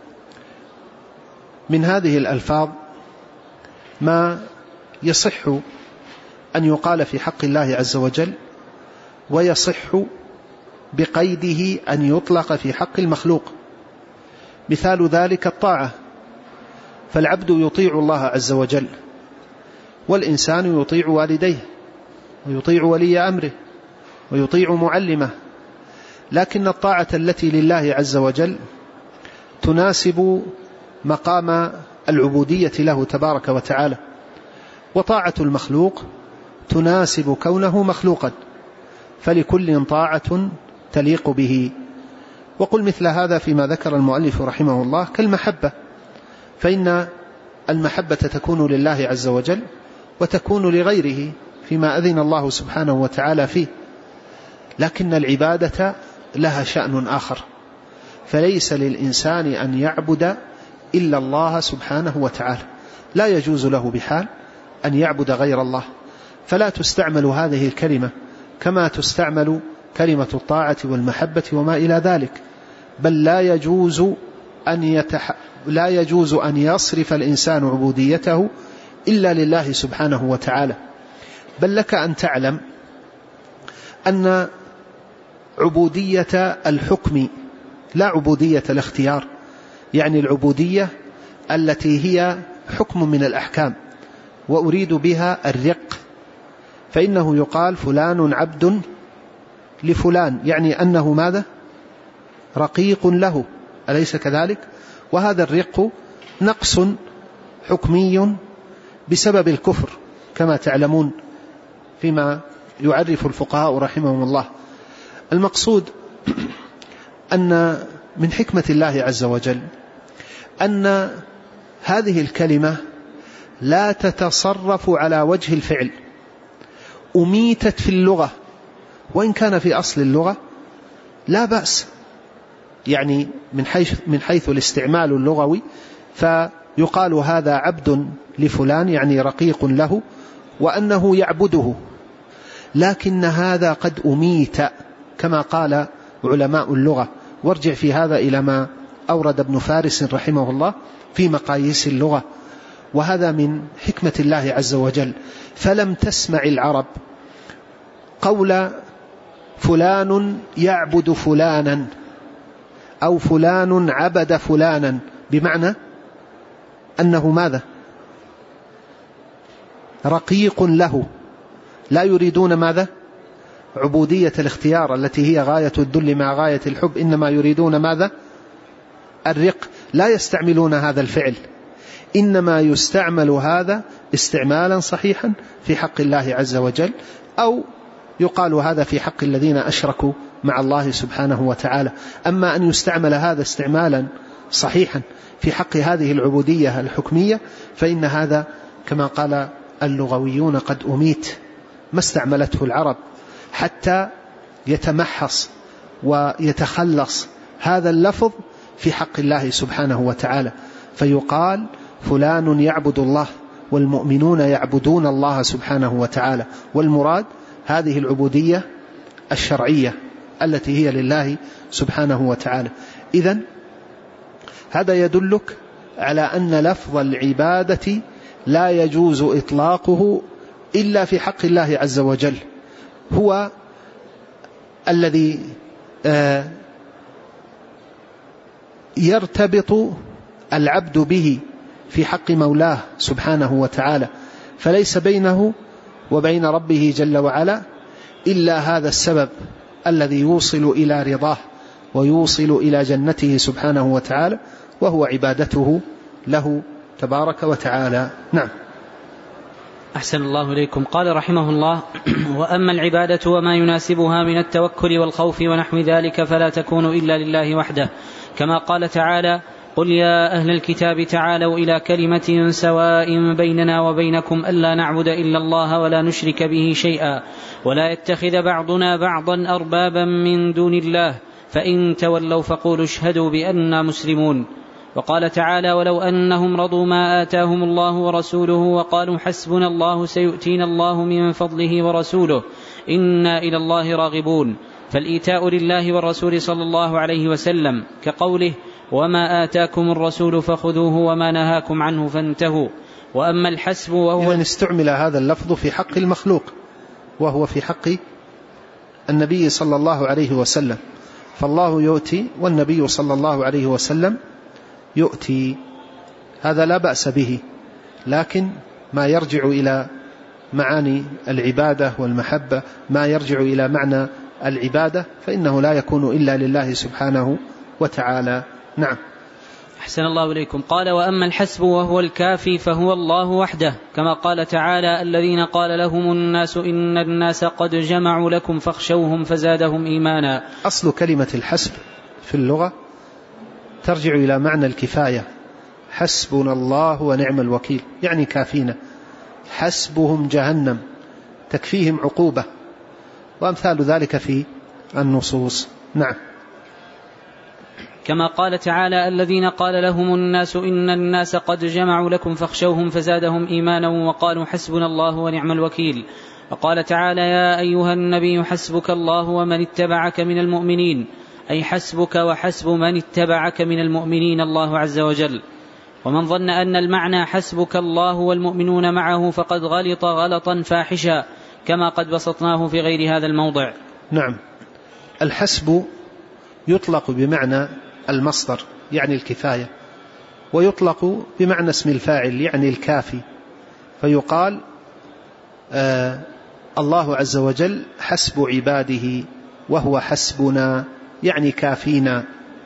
من هذه الألفاظ ما يصح أن يقال في حق الله عز وجل، ويصح بقيده أن يطلق في حق المخلوق. مثال ذلك الطاعة، فالعبد يطيع الله عز وجل، والإنسان يطيع والديه ويطيع ولي أمره ويطيع معلمه، لكن الطاعة التي لله عز وجل تناسب مقام العبودية له تبارك وتعالى، وطاعة المخلوق تناسب كونه مخلوقا، فلكل طاعة تليق به. وقل مثل هذا فيما ذكر المؤلف رحمه الله كالمحبة، فإن المحبة تكون لله عز وجل وتكون لغيره فيما أذن الله سبحانه وتعالى فيه، لكن العبادة لها شأن آخر، فليس للإنسان أن يعبد إلا الله سبحانه وتعالى، لا يجوز له بحال أن يعبد غير الله، فلا تستعمل هذه الكلمة كما تستعمل كلمة الطاعة والمحبة وما إلى ذلك، بل لا يجوز أن يتح... لا يجوز أن يصرف الإنسان عبوديته إلا لله سبحانه وتعالى. بل لك أن تعلم أن عبودية الحكم لا عبودية الاختيار، يعني العبودية التي هي حكم من الأحكام، وأريد بها الرق، فإنه يقال فلان عبد لفلان، يعني أنه ماذا؟ رقيق له، أليس كذلك؟ وهذا الرق نقص حكمي بسبب الكفر كما تعلمون فيما يعرف الفقهاء رحمهم الله. المقصود أن من حكمة الله عز وجل أن هذه الكلمة لا تتصرف على وجه الفعل، أميتت في اللغة، وإن كان في أصل اللغة لا بأس، يعني من حيث, من حيث الاستعمال اللغوي، فيقال هذا عبد لفلان يعني رقيق له، وأنه يعبده، لكن هذا قد أميت كما قال علماء اللغة، وارجع في هذا إلى ما أورد ابن فارس رحمه الله في مقاييس اللغة، وهذا من حكمة الله عز وجل. فلم تسمع العرب قول فلان يعبد فلانا أو فلان عبد فلانا، بمعنى أنه ماذا؟ رقيق له، لا يريدون ماذا؟ عبودية الاختيار التي هي غاية الذل مع غاية الحب، إنما يريدون ماذا؟ الرق، لا يستعملون هذا الفعل، إنما يستعمل هذا استعمالا صحيحا في حق الله عز وجل، أو يقال هذا في حق الذين أشركوا مع الله سبحانه وتعالى. أما أن يستعمل هذا استعمالا صحيحا في حق هذه العبودية الحكمية فإن هذا كما قال اللغويون قد أميت، ما استعملته العرب حتى يتمحص ويتخلص هذا اللفظ في حق الله سبحانه وتعالى، فيقال فلان يعبد الله والمؤمنون يعبدون الله سبحانه وتعالى، والمراد هذه العبودية الشرعية التي هي لله سبحانه وتعالى. إذن هذا يدلك على أن لفظ العبادة لا يجوز إطلاقه إلا في حق الله عز وجل، هو الذي يرتبط العبد به في حق مولاه سبحانه وتعالى، فليس بينه وبين ربه جل وعلا إلا هذا السبب الذي يوصل إلى رضاه ويوصل إلى جنته سبحانه وتعالى، وهو عبادته له تبارك وتعالى. نعم. أحسن الله إليكم. قال رحمه الله: وأما العبادة وما يناسبها من التوكل والخوف ونحو ذلك فلا تكون إلا لله وحده، كما قال تعالى: قل يا أهل الكتاب تعالوا إلى كلمة سواء بيننا وبينكم ألا نعبد إلا الله ولا نشرك به شيئا ولا يتخذ بعضنا بعضا أربابا من دون الله فإن تولوا فقولوا اشهدوا بأننا مسلمون. وقال تعالى ولو أنهم رضوا ما آتاهم الله ورسوله وقالوا حسبنا الله سيؤتينا الله من فضله ورسوله إنا إلى الله راغبون. فالإيتاء لله والرسول صلى الله عليه وسلم كقوله وما آتاكم الرسول فخذوه وما نهاكم عنه فانتهوا. وأما الحسب وهو يعني استعمل هذا اللفظ في حق المخلوق وهو في حق النبي صلى الله عليه وسلم، فالله يؤتي والنبي صلى الله عليه وسلم يؤتي، هذا لا بأس به، لكن ما يرجع إلى معاني العبادة والمحبة، ما يرجع إلى معنى العبادة فإنه لا يكون إلا لله سبحانه وتعالى. نعم. أحسن الله إليكم. قال وأما الحسب وهو الكافي فهو الله وحده، كما قال تعالى الذين قال لهم الناس إن الناس قد جمعوا لكم فاخشوهم فزادهم إيمانا. أصل كلمة الحسب في اللغة ترجع إلى معنى الكفاية، حسبنا الله ونعم الوكيل، يعني كافينا، حسبهم جهنم تكفيهم عقوبة، وأمثال ذلك في النصوص. نعم. كما قال تعالى الذين قال لهم الناس إن الناس قد جمعوا لكم فاخشوهم فزادهم إيمانا وقالوا حسبنا الله ونعم الوكيل. وقال تعالى يا أيها النبي حسبك الله ومن اتبعك من المؤمنين، أي حسبك وحسب من اتبعك من المؤمنين الله عز وجل. ومن ظن أن المعنى حسبك الله والمؤمنون معه فقد غلط غلطا فاحشا، كما قد بسطناه في غير هذا الموضع. نعم. الحسب يطلق بمعنى المصدر يعني الكفاية، ويطلق بمعنى اسم الفاعل يعني الكافي، فيقال آه الله عز وجل حسب عباده وهو حسبنا يعني كافينا.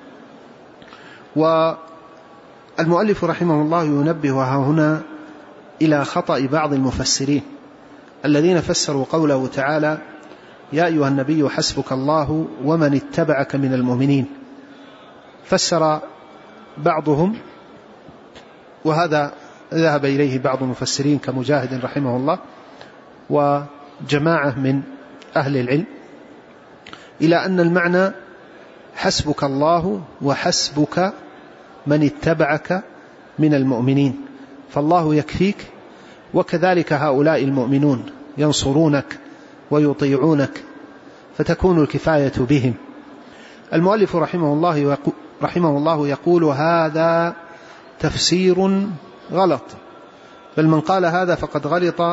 والمؤلف رحمه الله ينبه هنا إلى خطأ بعض المفسرين الذين فسروا قوله تعالى يا أيها النبي حسبك الله ومن اتبعك من المؤمنين، فسر بعضهم، وهذا ذهب إليه بعض المفسرين كمجاهد رحمه الله وجماعة من أهل العلم، إلى أن المعنى حسبك الله وحسبك من اتبعك من المؤمنين، فالله يكفيك وكذلك هؤلاء المؤمنون ينصرونك ويطيعونك، فتكون الكفاية بهم. المؤلف رحمه الله رحمه الله يقول هذا تفسير غلط، بل من قال هذا فقد غلط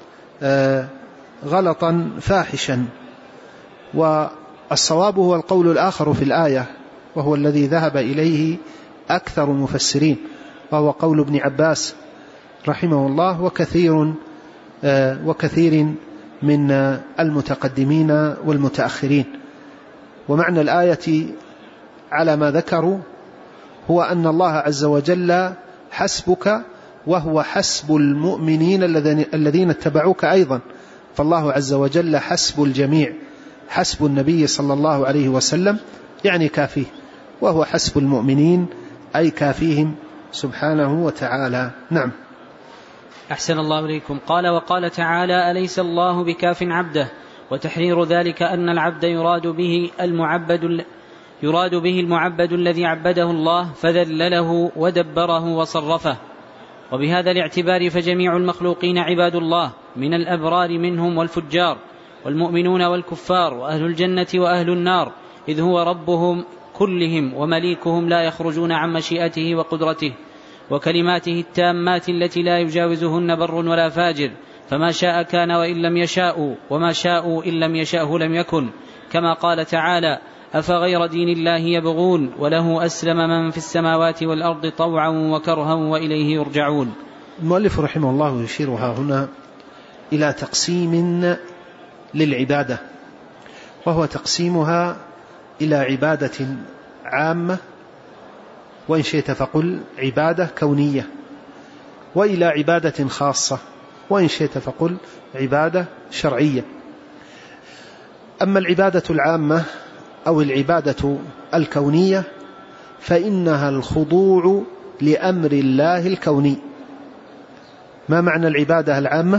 غلطا فاحشا، والصواب هو القول الآخر في الآية وهو الذي ذهب إليه أكثر المفسرين، وهو قول ابن عباس رحمه الله وكثير وكثير من المتقدمين والمتأخرين. ومعنى الآية على ما ذكروا هو أن الله عز وجل حسبك وهو حسب المؤمنين الذين اتبعوك أيضا، فالله عز وجل حسب الجميع، حسب النبي صلى الله عليه وسلم يعني كافيه، وهو حسب المؤمنين أي كافيهم سبحانه وتعالى. نعم. أحسن الله إليكم. قال وقال تعالى أليس الله بكاف عبده، وتحرير ذلك أن العبد يراد به المعبد يراد به المعبد الذي عبده الله فذلله ودبره وصرفه. وبهذا الاعتبار فجميع المخلوقين عباد الله من الأبرار منهم والفجار، والمؤمنون والكفار، وأهل الجنة وأهل النار، إذ هو ربهم كلهم ومليكهم لا يخرجون عن مشيئته وقدرته وكلماته التامات التي لا يجاوزهن بر ولا فاجر، فما شاء كان وإن لم يشاءوا، وما شاءوا إن لم يشاءه لم يكن، كما قال تعالى أفغير دين الله يبغون وله أسلم من في السماوات والأرض طوعا وكرها وإليه يرجعون. المؤلف رحمه الله يشيرها هنا إلى تقسيم للعبادة، وهو تقسيمها إلى عبادة عامة، وإن شئت فقل عبادة كونية، وإلى عبادة خاصة، وإن شئت فقل عبادة شرعية. أما العبادة العامة أو العبادة الكونية فإنها الخضوع لأمر الله الكوني. ما معنى العبادة العامة؟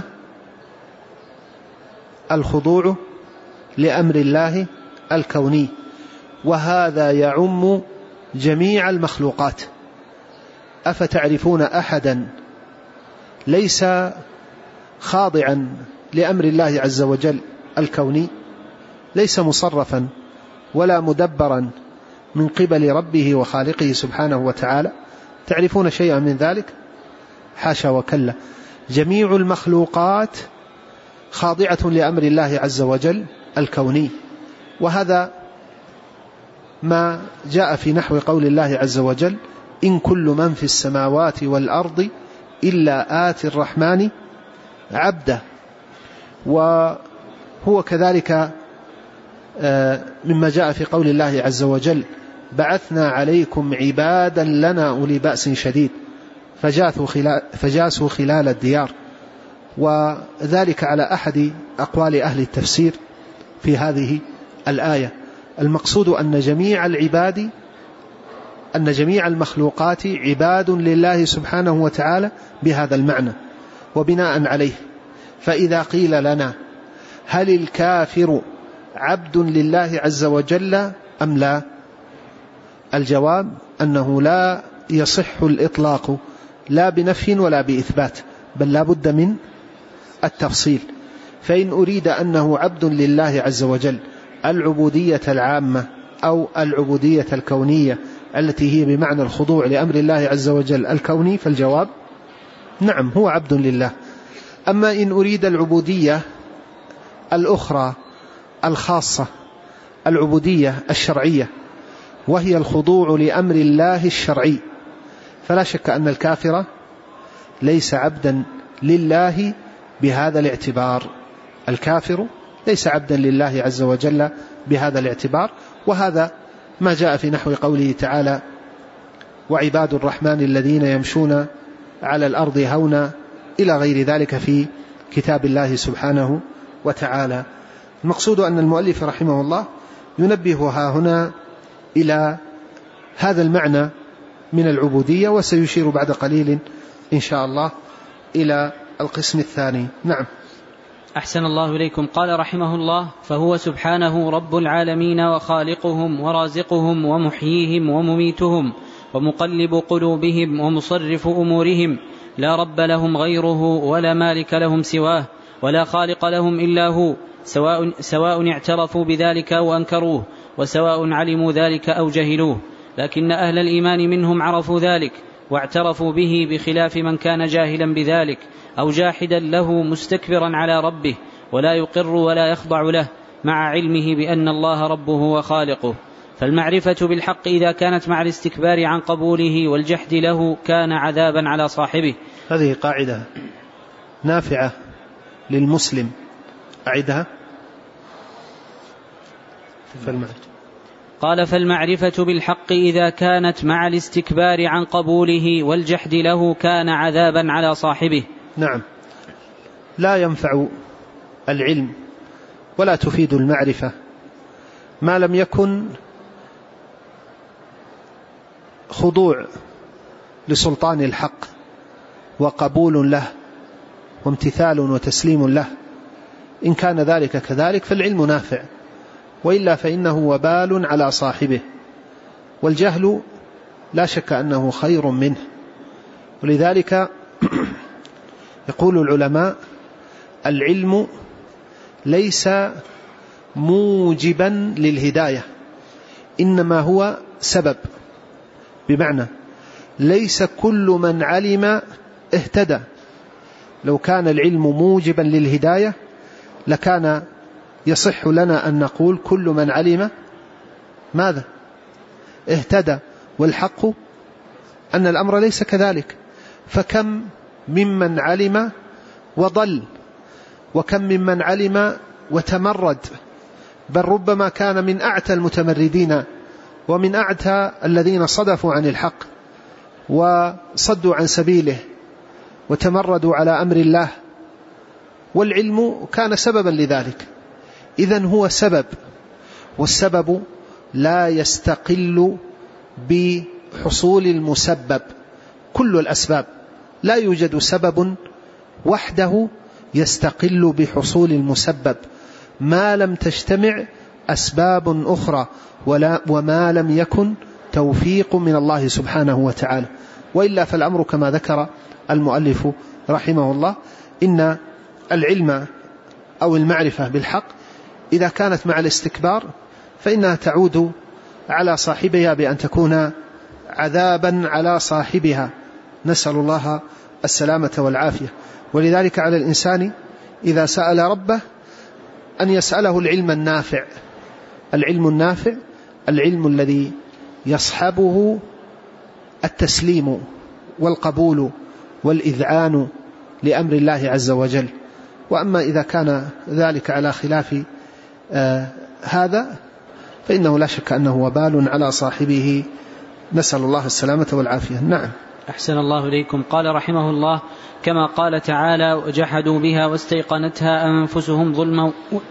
الخضوع لأمر الله الكوني، وهذا يعم جميع المخلوقات، أفتعرفون أحدا ليس خاضعا لأمر الله عز وجل الكوني، ليس مصرفا ولا مدبرا من قبل ربه وخالقه سبحانه وتعالى؟ تعرفون شيئا من ذلك؟ حاشا وكلا، جميع المخلوقات خاضعة لأمر الله عز وجل الكوني. وهذا ما جاء في نحو قول الله عز وجل: إن كل من في السماوات والأرض إلا آتي الرحمن عبدا. وهو كذلك مما جاء في قول الله عز وجل: بعثنا عليكم عبادا لنا أولي بأس شديد فجاسوا خلال الديار. وذلك على أحد أقوال أهل التفسير في هذه الآية. المقصود أن جميع العباد أن جميع المخلوقات عباد لله سبحانه وتعالى بهذا المعنى. وبناء عليه فإذا قيل لنا: هل الكافر عبد لله عز وجل أم لا؟ الجواب أنه لا يصح الإطلاق لا بنفي ولا بإثبات، بل لا بد من التفصيل. فإن أريد أنه عبد لله عز وجل العبودية العامة أو العبودية الكونية التي هي بمعنى الخضوع لأمر الله عز وجل الكوني، فالجواب نعم، هو عبد لله. أما إن أريد العبودية الأخرى الخاصة، العبودية الشرعية، وهي الخضوع لأمر الله الشرعي، فلا شك أن الكافر ليس عبدا لله بهذا الاعتبار. الكافر ليس عبدا لله عز وجل بهذا الاعتبار. وهذا ما جاء في نحو قوله تعالى: وعباد الرحمن الذين يمشون على الأرض هونا، إلى غير ذلك في كتاب الله سبحانه وتعالى. المقصود أن المؤلف رحمه الله ينبهها هنا إلى هذا المعنى من العبودية، وسيشير بعد قليل إن شاء الله إلى القسم الثاني. نعم. أحسن الله إليكم. قال رحمه الله: فهو سبحانه رب العالمين وخالقهم ورازقهم ومحييهم ومميتهم ومقلب قلوبهم ومصرف أمورهم، لا رب لهم غيره ولا مالك لهم سواه ولا خالق لهم إلا هو، سواء, سواء اعترفوا بذلك أو أنكروه، وسواء علموا ذلك أو جهلوه. لكن أهل الإيمان منهم عرفوا ذلك واعترفوا به، بخلاف من كان جاهلا بذلك أو جاحدا له مستكبرا على ربه، ولا يقر ولا يخضع له، مع علمه بأن الله ربه وخالقه. فالمعرفة بالحق إذا كانت مع الاستكبار عن قبوله والجحد له كان عذابا على صاحبه. هذه قاعدة نافعة للمسلم، أعدها. فالمعرفة. قال: فالمعرفة بالحق إذا كانت مع الاستكبار عن قبوله والجحد له كان عذابا على صاحبه. نعم، لا ينفع العلم ولا تفيد المعرفة ما لم يكن خضوع لسلطان الحق وقبول له وامتثال وتسليم له. إن كان ذلك كذلك فالعلم نافع، وإلا فإنه وبال على صاحبه. والجهل لا شك أنه خير منه. ولذلك يقول العلماء: العلم ليس موجبا للهداية، إنما هو سبب. بمعنى ليس كل من علم اهتدى. لو كان العلم موجبا للهداية لكان يصح لنا أن نقول كل من علم ماذا؟ اهتدى. والحق أن الأمر ليس كذلك. فكم ممن علم وضل، وكم ممن علم وتمرد، بل ربما كان من أعتى المتمردين ومن أعتى الذين صدفوا عن الحق وصدوا عن سبيله وتمردوا على أمر الله، والعلم كان سببا لذلك. إذن هو سبب، والسبب لا يستقل بحصول المسبب. كل الأسباب لا يوجد سبب وحده يستقل بحصول المسبب ما لم تجتمع أسباب أخرى ولا وما لم يكن توفيق من الله سبحانه وتعالى. وإلا فالأمر كما ذكر المؤلف رحمه الله، إن العلم أو المعرفة بالحق إذا كانت مع الاستكبار فإنها تعود على صاحبها بأن تكون عذابا على صاحبها، نسأل الله السلامة والعافية. ولذلك على الإنسان إذا سأل ربه أن يسأله العلم النافع، العلم النافع العلم الذي يصحبه التسليم والقبول والإذعان لأمر الله عز وجل. وأما إذا كان ذلك على خلاف آه هذا فإنه لا شك أنه وبال على صاحبه، نسأل الله السلامة والعافية. نعم. أحسن الله إليكم. قال رحمه الله: كما قال تعالى: وجحدوا بها واستيقنتها أنفسهم ظلما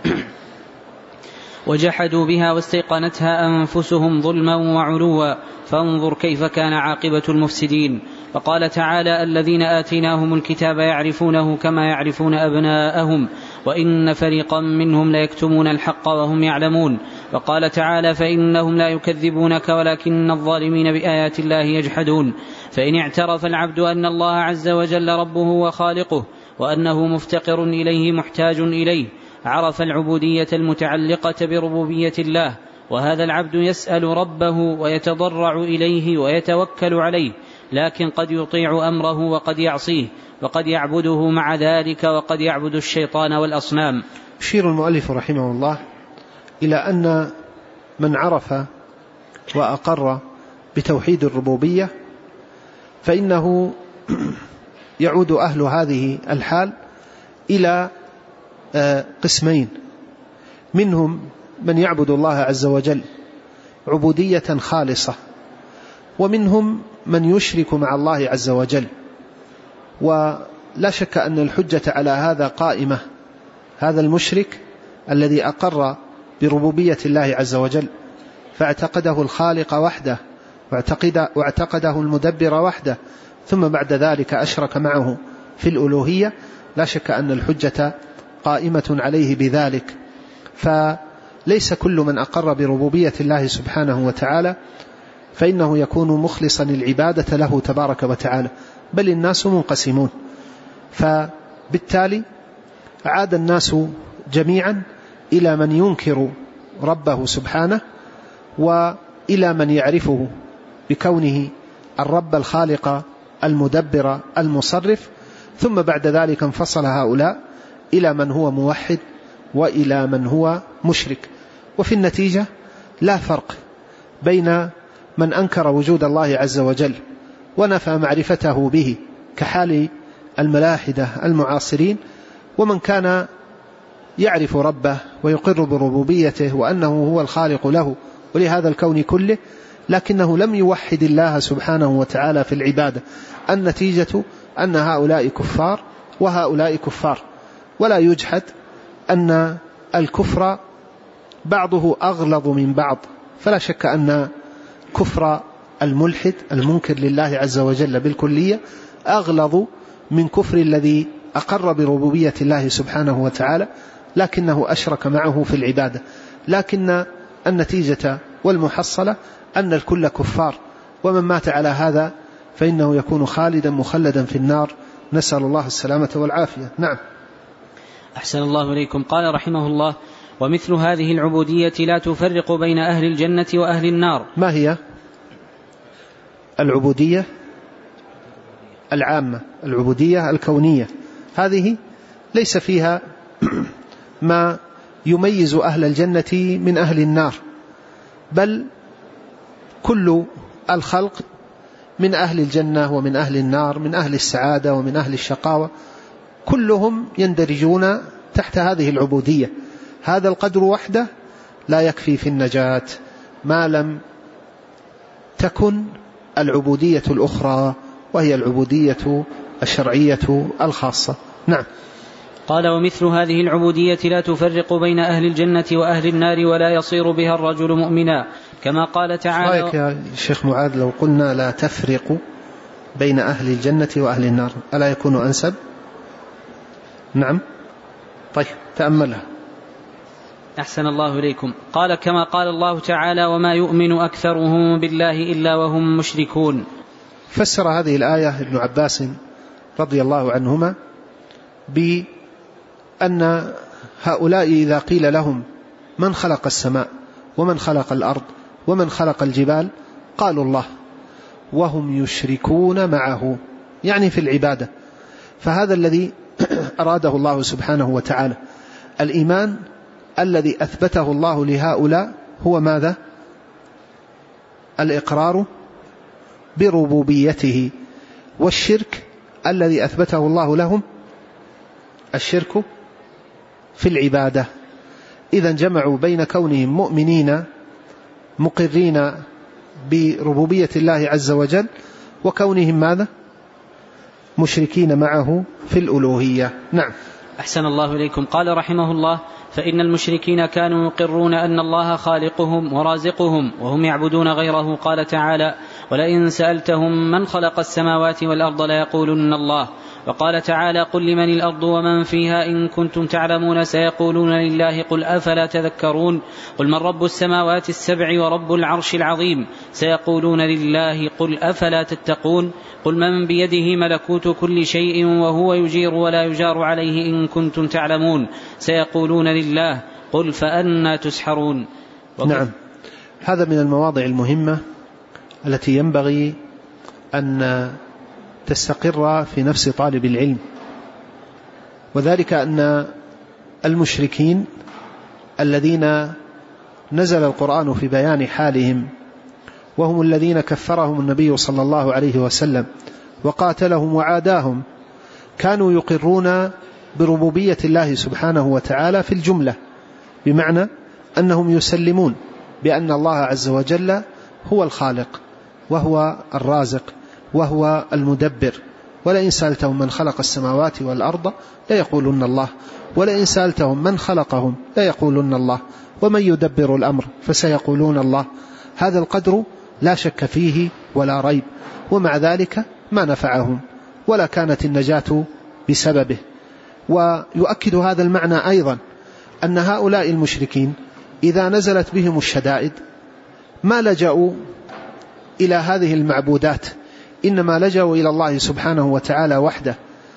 وجحدوا بها واستيقنتها أنفسهم ظلما وعلوا فانظر كيف كان عاقبة المفسدين. وقال تعالى: الذين آتيناهم الكتاب يعرفونه كما يعرفون أبناءهم وإن فريقا منهم ليكتمون الحق وهم يعلمون. وقال تعالى: فإنهم لا يكذبونك ولكن الظالمين بآيات الله يجحدون. فإن اعترف العبد أن الله عز وجل ربه وخالقه وأنه مفتقر إليه محتاج إليه عرف العبودية المتعلقة بربوبية الله، وهذا العبد يسأل ربه ويتضرع إليه ويتوكل عليه، لكن قد يطيع أمره وقد يعصيه، وقد يعبده مع ذلك وقد يعبد الشيطان والأصنام. يشير المؤلف رحمه الله إلى أن من عرف وأقر بتوحيد الربوبية فإنه يعود أهل هذه الحال إلى قسمين: منهم من يعبد الله عز وجل عبودية خالصة، ومنهم من يشرك مع الله عز وجل. ولا شك أن الحجة على هذا قائمة. هذا المشرك الذي أقر بربوبية الله عز وجل فاعتقده الخالق وحده واعتقد واعتقده المدبر وحده، ثم بعد ذلك أشرك معه في الألوهية، لا شك أن الحجة قائمة عليه بذلك. فليس كل من أقر بربوبية الله سبحانه وتعالى فإنه يكون مخلصا العبادة له تبارك وتعالى، بل الناس منقسمون. فبالتالي عاد الناس جميعا إلى من ينكر ربه سبحانه، وإلى من يعرفه بكونه الرب الخالق المدبر المصرف، ثم بعد ذلك انفصل هؤلاء إلى من هو موحد وإلى من هو مشرك. وفي النتيجة لا فرق بين من أنكر وجود الله عز وجل ونفى معرفته به كحال الملاحدة المعاصرين، ومن كان يعرف ربه ويقر بربوبيته وأنه هو الخالق له ولهذا الكون كله، لكنه لم يوحد الله سبحانه وتعالى في العبادة. النتيجة أن هؤلاء كفار وهؤلاء كفار، ولا يجحد أن الكفر بعضه أغلظ من بعض. فلا شك أن كفر الملحد المنكر لله عز وجل بالكلية أغلظ من كفر الذي أقر بربوبية الله سبحانه وتعالى لكنه أشرك معه في العبادة. لكن النتيجة والمحصلة أن الكل كفار، ومن مات على هذا فإنه يكون خالدا مخلدا في النار، نسأل الله السلامة والعافية. نعم. أحسن الله إليكم. قال رحمه الله: ومثل هذه العبودية لا تفرق بين أهل الجنة وأهل النار. ما هي العبودية العامة؟ العبودية الكونية هذه ليس فيها ما يميز أهل الجنة من أهل النار، بل كل الخلق من أهل الجنة ومن أهل النار، من أهل السعادة ومن أهل الشقاوة، كلهم يندرجون تحت هذه العبودية. هذا القدر وحده لا يكفي في النجاة ما لم تكن العبودية الأخرى وهي العبودية الشرعية الخاصة. نعم. قال: ومثل هذه العبودية لا تفرق بين أهل الجنة وأهل النار ولا يصير بها الرجل مؤمنا، كما قال تعالى. رأيك يا شيخ معاذ لو قلنا لا تفرق بين أهل الجنة وأهل النار ألا يكون أنسب؟ نعم. طيب تأملها. أحسن الله إليكم. قال: كما قال الله تعالى: وما يؤمن أكثرهم بالله إلا وهم مشركون. فسر هذه الآية ابن عباس رضي الله عنهما بأن هؤلاء إذا قيل لهم من خلق السماء ومن خلق الأرض ومن خلق الجبال قالوا الله، وهم يشركون معه، يعني في العبادة. فهذا الذي أراده الله سبحانه وتعالى. الإيمان الذي أثبته الله لهؤلاء هو ماذا؟ الإقرار بربوبيته. والشرك الذي أثبته الله لهم الشرك في العبادة. إذا جمعوا بين كونهم مؤمنين مقرين بربوبية الله عز وجل وكونهم ماذا؟ مشركين معه في الألوهية. نعم. أحسن الله إليكم. قال رحمه الله: فإن المشركين كانوا يقرون أن الله خالقهم ورازقهم وهم يعبدون غيره. قال تعالى: ولئن سألتهم من خلق السماوات والأرض ليقولن الله. وقال تعالى: قل لمن الأرض ومن فيها إن كنتم تعلمون سيقولون لله قل أفلا تذكرون. قل من رب السماوات السبع ورب العرش العظيم سيقولون لله قل أفلا تتقون. قل من بيده ملكوت كل شيء وهو يجير ولا يجار عليه إن كنتم تعلمون سيقولون لله قل فأنى تسحرون. نعم، هذا من المواضع المهمة التي ينبغي أن تستقر في نفس طالب العلم، وذلك أن المشركين الذين نزل القرآن في بيان حالهم وهم الذين كفرهم النبي صلى الله عليه وسلم وقاتلهم وعاداهم كانوا يقرون بربوبية الله سبحانه وتعالى في الجملة، بمعنى أنهم يسلمون بأن الله عز وجل هو الخالق وهو الرازق وهو المدبر. ولئن سألتهم من خلق السماوات والأرض ليقولن الله، ولئن سألتهم من خلقهم ليقولن الله، ومن يدبر الأمر فسيقولون الله. هذا القدر لا شك فيه ولا ريب، ومع ذلك ما نفعهم ولا كانت النجاة بسببه. ويؤكد هذا المعنى أيضا أن هؤلاء المشركين إذا نزلت بهم الشدائد ما لجأوا إلى هذه المعبودات، إنما لجأوا إلى الله سبحانه وتعالى وحده.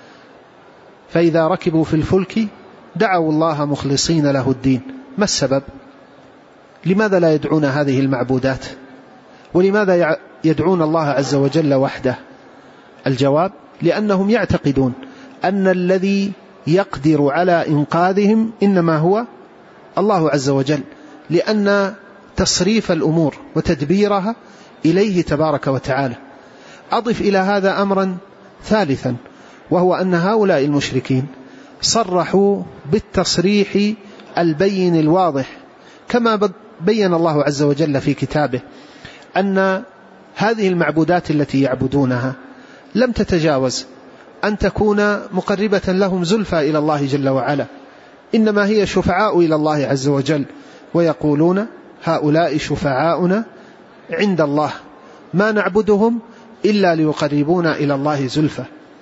فإذا ركبوا في الفلك دعوا الله مخلصين له الدين. ما السبب؟ لماذا لا يدعون هذه المعبودات؟ ولماذا يدعون الله عز وجل وحده؟ الجواب: لأنهم يعتقدون أن الذي يقدر على إنقاذهم إنما هو الله عز وجل، لأن تصريف الأمور وتدبيرها إليه تبارك وتعالى. أضف إلى هذا أمرا ثالثا، وهو أن هؤلاء المشركين صرحوا بالتصريح البين الواضح كما بين الله عز وجل في كتابه أن هذه المعبودات التي يعبدونها لم تتجاوز أن تكون مقربة لهم زلفى إلى الله جل وعلا، إنما هي شفعاء إلى الله عز وجل، ويقولون هؤلاء شفعاؤنا عند الله ما نعبدهم إلا ليقربونا إلى الله زلفى.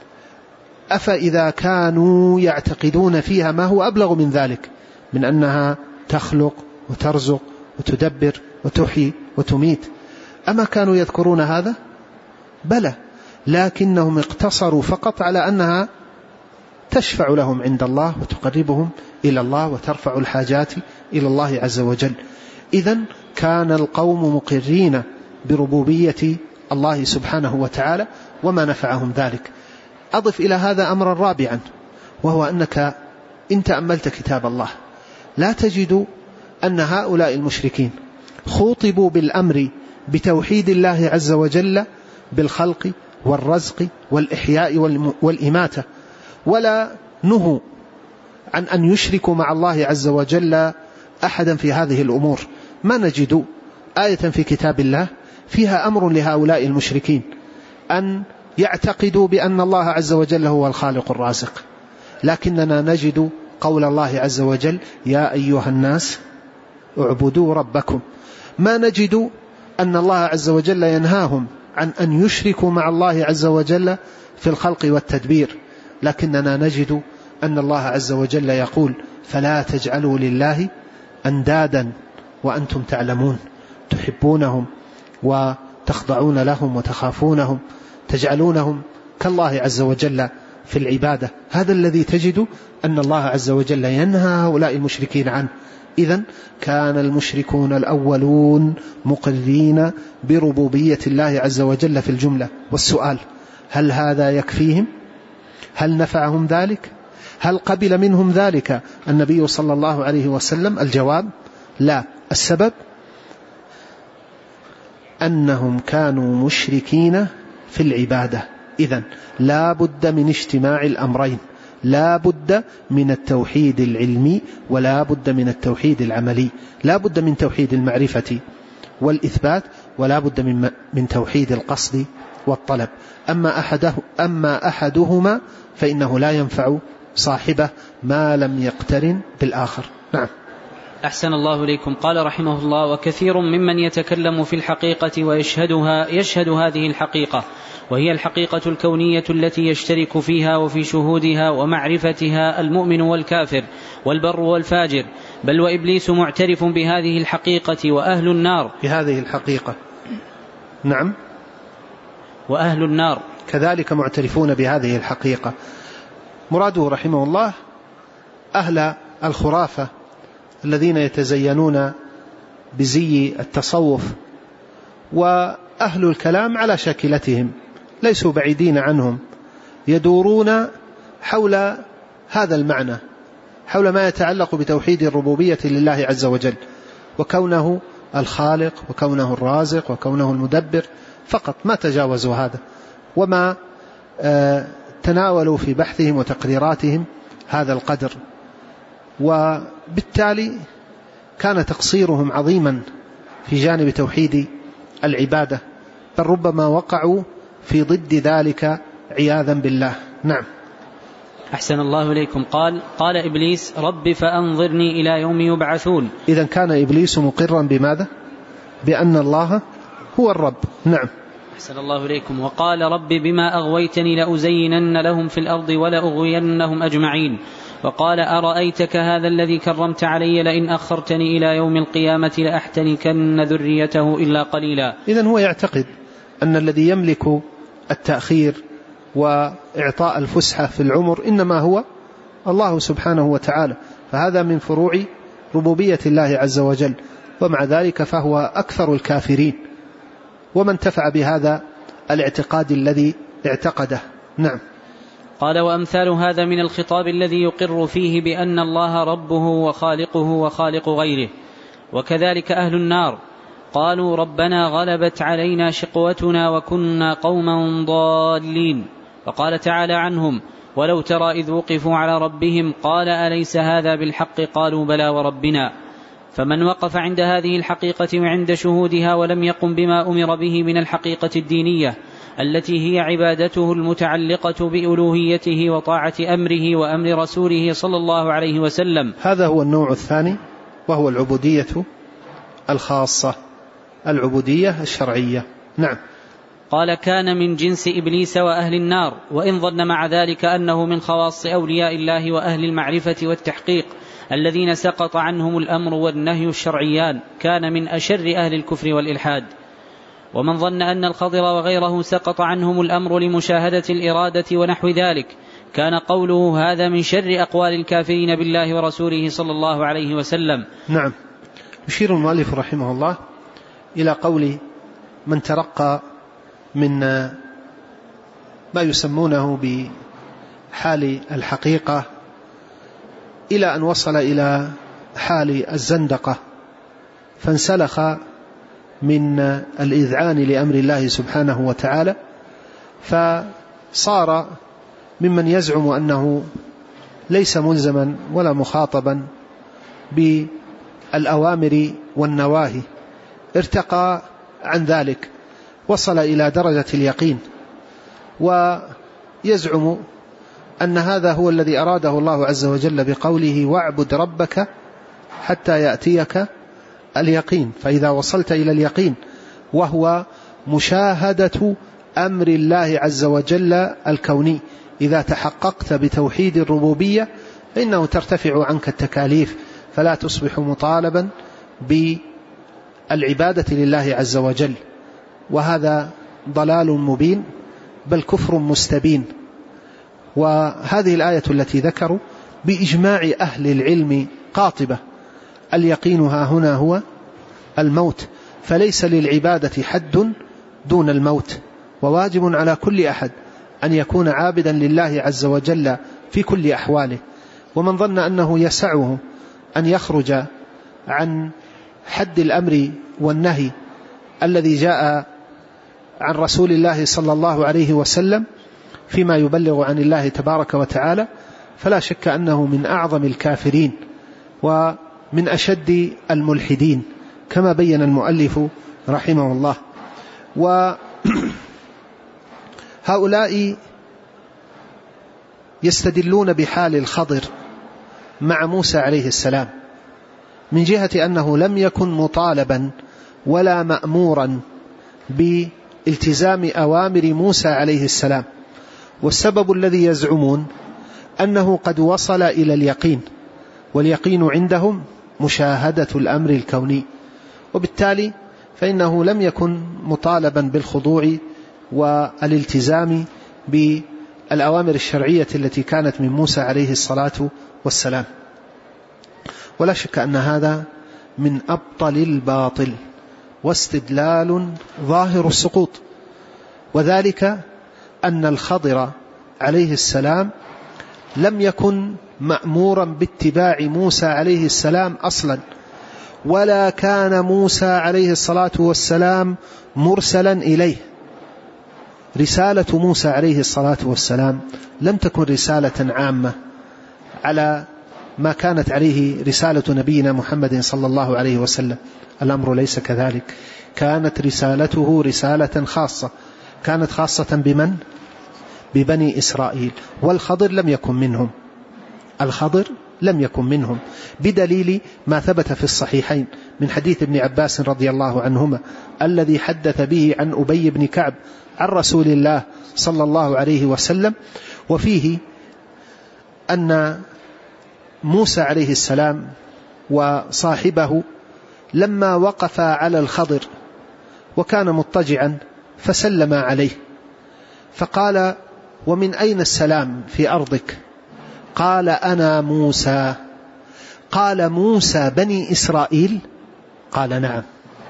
أفإذا كانوا يعتقدون فيها ما هو أبلغ من ذلك، من أنها تخلق وترزق وتدبر وتحيي وتميت، أما كانوا يذكرون هذا؟ بلى، لكنهم اقتصروا فقط على أنها تشفع لهم عند الله وتقربهم إلى الله وترفع الحاجات إلى الله عز وجل. إذن كان القوم مقرين بربوبية الله سبحانه وتعالى وما نفعهم ذلك. أضف إلى هذا أمرا رابعا، وهو أنك إن تأملت كتاب الله لا تجد أن هؤلاء المشركين خوطبوا بالأمر بتوحيد الله عز وجل بالخلق والرزق والإحياء والإماتة، ولا نهوا عن أن يشركوا مع الله عز وجل أحدا في هذه الأمور. ما نجد آية في كتاب الله فيها أمر لهؤلاء المشركين أن يعتقدوا بأن الله عز وجل هو الخالق الرازق، لكننا نجد قول الله عز وجل يا أيها الناس اعبدوا ربكم. ما نجد أن الله عز وجل ينهاهم عن أن يشركوا مع الله عز وجل في الخلق والتدبير، لكننا نجد أن الله عز وجل يقول فلا تجعلوا لله أندادا وأنتم تعلمون تحبونهم وتخضعون لهم وتخافونهم تجعلونهم كالله عز وجل في العبادة. هذا الذي تجد أن الله عز وجل ينهى هؤلاء المشركين عنه. إذن كان المشركون الأولون مقرين بربوبية الله عز وجل في الجملة. والسؤال: هل هذا يكفيهم؟ هل نفعهم ذلك؟ هل قبل منهم ذلك النبي صلى الله عليه وسلم؟ الجواب: لا. السبب أنهم كانوا مشركين في العبادة. إذن لا بد من اجتماع الأمرين، لا بد من التوحيد العلمي ولا بد من التوحيد العملي، لا بد من توحيد المعرفة والإثبات ولا بد من من توحيد القصد والطلب. أما أحده أما أحدهما فإنه لا ينفع صاحبه ما لم يقترن بالآخر. نعم. أحسن الله إليكم. قال رحمه الله: وكثير ممن يتكلم في الحقيقة ويشهدها يشهد هذه الحقيقة، وهي الحقيقة الكونية التي يشترك فيها وفي شهودها ومعرفتها المؤمن والكافر والبر والفاجر، بل وإبليس معترف بهذه الحقيقة وأهل النار بهذه الحقيقة. نعم. وأهل النار كذلك معترفون بهذه الحقيقة. مراده رحمه الله أهل الخرافة الذين يتزينون بزي التصوف، وأهل الكلام على شاكلتهم ليسوا بعيدين عنهم، يدورون حول هذا المعنى، حول ما يتعلق بتوحيد الربوبية لله عز وجل، وكونه الخالق وكونه الرازق وكونه المدبر فقط، ما تجاوزوا هذا، وما تناولوا في بحثهم وتقريراتهم هذا القدر. وبالتالي كان تقصيرهم عظيما في جانب توحيد العبادة، بل ربما وقعوا في ضد ذلك عياذا بالله. نعم. أحسن الله إليكم. قال قال إبليس: رب فأنظرني إلى يوم يبعثون. إذن كان إبليس مقرا بماذا؟ بأن الله هو الرب. نعم. أحسن الله إليكم. وقال: رب بما أغويتني لأزينن لهم في الأرض ولأغوينهم أجمعين. وقال: أرأيتك هذا الذي كرمت علي لئن أخرتني إلى يوم القيامة لأحتنكن ذريته إلا قليلا. إذن هو يعتقد أن الذي يملك التأخير وإعطاء الفسحة في العمر إنما هو الله سبحانه وتعالى، فهذا من فروع ربوبية الله عز وجل، ومع ذلك فهو أكثر الكافرين ومن انتفع بهذا الاعتقاد الذي اعتقده. نعم. قال: وأمثال هذا من الخطاب الذي يقر فيه بأن الله ربه وخالقه وخالق غيره. وكذلك أهل النار قالوا: ربنا غلبت علينا شقوتنا وكنا قوما ضالين. فقال تعالى عنهم: ولو ترى إذ وقفوا على ربهم قال أليس هذا بالحق؟ قالوا: بلى وربنا. فمن وقف عند هذه الحقيقة وعند شهودها ولم يقم بما أمر به من الحقيقة الدينية التي هي عبادته المتعلقة بألوهيته وطاعة أمره وأمر رسوله صلى الله عليه وسلم، هذا هو النوع الثاني، وهو العبودية الخاصة، العبودية الشرعية. نعم. قال: كان من جنس إبليس وأهل النار، وإن ظن مع ذلك أنه من خواص أولياء الله وأهل المعرفة والتحقيق الذين سقط عنهم الأمر والنهي الشرعيان، كان من أشر أهل الكفر والإلحاد. ومن ظن أن الخضر وغيره سقط عنهم الأمر لمشاهدة الإرادة ونحو ذلك، كان قوله هذا من شر أقوال الكافرين بالله ورسوله صلى الله عليه وسلم. نعم. يشير المؤلف رحمه الله إلى قول من ترقى من ما يسمونه بحال الحقيقة إلى أن وصل إلى حال الزندقة، فانسلخ من الإذعان لأمر الله سبحانه وتعالى، فصار ممن يزعم أنه ليس ملزما ولا مخاطبا بالأوامر والنواهي، ارتقى عن ذلك، وصل إلى درجة اليقين، ويزعم أن هذا هو الذي أراده الله عز وجل بقوله واعبد ربك حتى يأتيك اليقين. فإذا وصلت إلى اليقين وهو مشاهدة أمر الله عز وجل الكوني، إذا تحققت بتوحيد الربوبية فإنه ترتفع عنك التكاليف، فلا تصبح مطالبا بالعبادة لله عز وجل. وهذا ضلال مبين بل كفر مستبين. وهذه الآية التي ذكروا بإجماع أهل العلم قاطبة، اليقين ها هنا هو الموت، فليس للعبادة حد دون الموت، وواجب على كل أحد أن يكون عابدا لله عز وجل في كل أحواله. ومن ظن أنه يسعه أن يخرج عن حد الأمر والنهي الذي جاء عن رسول الله صلى الله عليه وسلم فيما يبلغ عن الله تبارك وتعالى، فلا شك أنه من أعظم الكافرين ومن أشد الملحدين كما بين المؤلف رحمه الله. وهؤلاء يستدلون بحال الخضر مع موسى عليه السلام من جهة أنه لم يكن مطالبا ولا مأمورا بالتزام أوامر موسى عليه السلام، والسبب الذي يزعمون أنه قد وصل إلى اليقين، واليقين عندهم مشاهدة الأمر الكوني، وبالتالي فإنه لم يكن مطالبا بالخضوع والالتزام بالأوامر الشرعية التي كانت من موسى عليه الصلاة والسلام. ولا شك أن هذا من أبطل الباطل واستدلال ظاهر السقوط، وذلك أن الخضر عليه السلام لم يكن مأمورا باتباع موسى عليه السلام أصلا، ولا كان موسى عليه الصلاة والسلام مرسلا إليه. رسالة موسى عليه الصلاة والسلام لم تكن رسالة عامة على ما كانت عليه رسالة نبينا محمد صلى الله عليه وسلم، الأمر ليس كذلك. كانت رسالته رسالة خاصة، كانت خاصة بمن؟ ببني إسرائيل، والخضر لم يكن منهم، الخضر لم يكن منهم، بدليل ما ثبت في الصحيحين من حديث ابن عباس رضي الله عنهما الذي حدث به عن أبي بن كعب عن رسول الله صلى الله عليه وسلم، وفيه أن موسى عليه السلام وصاحبه لما وقفا على الخضر وكان مضطجعا فسلم عليه، فقال: ومن أين السلام في أرضك؟ قال: أنا موسى. قال: موسى بني إسرائيل؟ قال: نعم.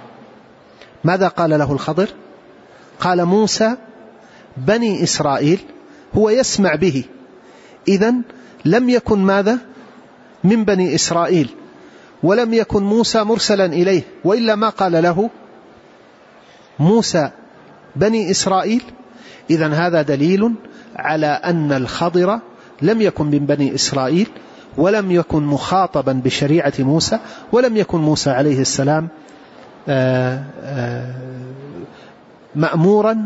ماذا قال له الخضر؟ قال: موسى بني إسرائيل، هو يسمع به، إذن لم يكن ماذا؟ من بني إسرائيل، ولم يكن موسى مرسلا إليه، وإلا ما قال له موسى بني إسرائيل. إذن هذا دليل على أن الخضر لم يكن من بني إسرائيل، ولم يكن مخاطبا بشريعة موسى، ولم يكن موسى عليه السلام مأمورا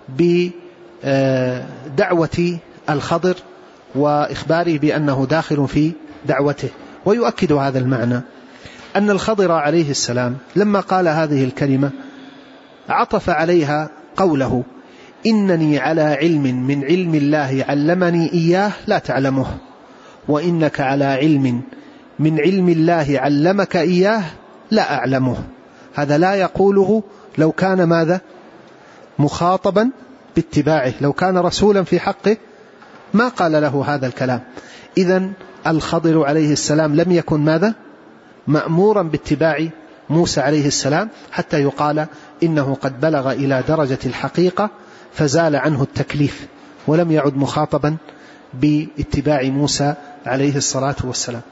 بدعوة الخضر وإخباره بأنه داخل في دعوته. ويؤكد هذا المعنى أن الخضر عليه السلام لما قال هذه الكلمة عطف عليها قوله: إنني على علم من علم الله علمني إياه لا تعلمه، وإنك على علم من علم الله علمك إياه لا أعلمه. هذا لا يقوله لو كان ماذا؟ مخاطبا باتباعه، لو كان رسولا في حقه ما قال له هذا الكلام. إذن الخضر عليه السلام لم يكن ماذا؟ مأمورا باتباع موسى عليه السلام، حتى يقال إنه قد بلغ إلى درجة الحقيقة فزال عنه التكليف، ولم يعد مخاطبا باتباع موسى عليه الصلاة والسلام.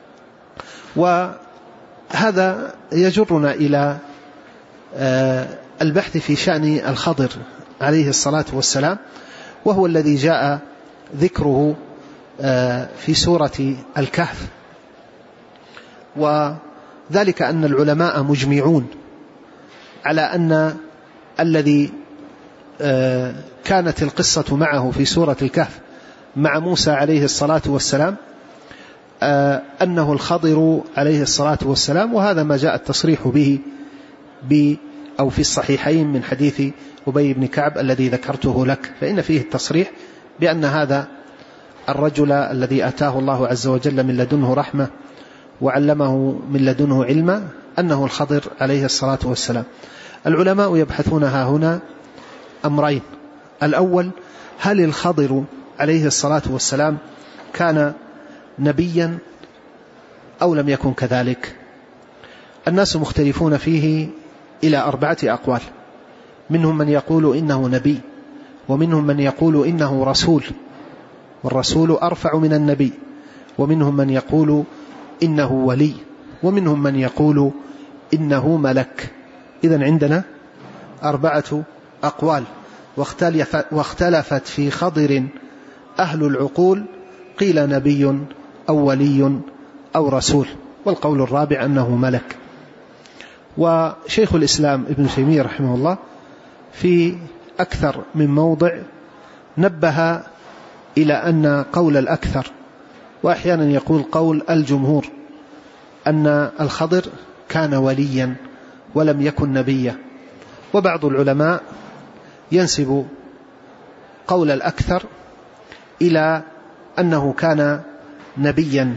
وهذا يجرنا إلى البحث في شأن الخضر عليه الصلاة والسلام، وهو الذي جاء ذكره في سورة الكهف. وذلك أن العلماء مجمعون على أن الذي كانت القصة معه في سورة الكهف مع موسى عليه الصلاة والسلام أنه الخضر عليه الصلاة والسلام، وهذا ما جاء التصريح به ب أو في الصحيحين من حديث أبي بن كعب الذي ذكرته لك، فإن فيه التصريح بأن هذا الرجل الذي آتاه الله عز وجل من لدنه رحمة وعلمه من لدنه علما أنه الخضر عليه الصلاة والسلام. العلماء يبحثون ها هنا أمرين: الأول: هل الخضر عليه الصلاة والسلام كان نبيا أو لم يكن كذلك؟ الناس مختلفون فيه إلى أربعة أقوال، منهم من يقول إنه نبي، ومنهم من يقول إنه رسول، والرسول أرفع من النبي، ومنهم من يقول إنه ولي، ومنهم من يقول إنه ملك. إذن عندنا أربعة أقوال، واختلفت في خضر أهل العقول، قيل نبي أو ولي أو رسول، والقول الرابع أنه ملك. وشيخ الإسلام ابن تيمية رحمه الله في أكثر من موضع نبه إلى أن قول الأكثر، وأحيانا يقول قول الجمهور، أن الخضر كان وليا ولم يكن نبيا. وبعض العلماء ينسب قول الأكثر إلى أنه كان نبيا،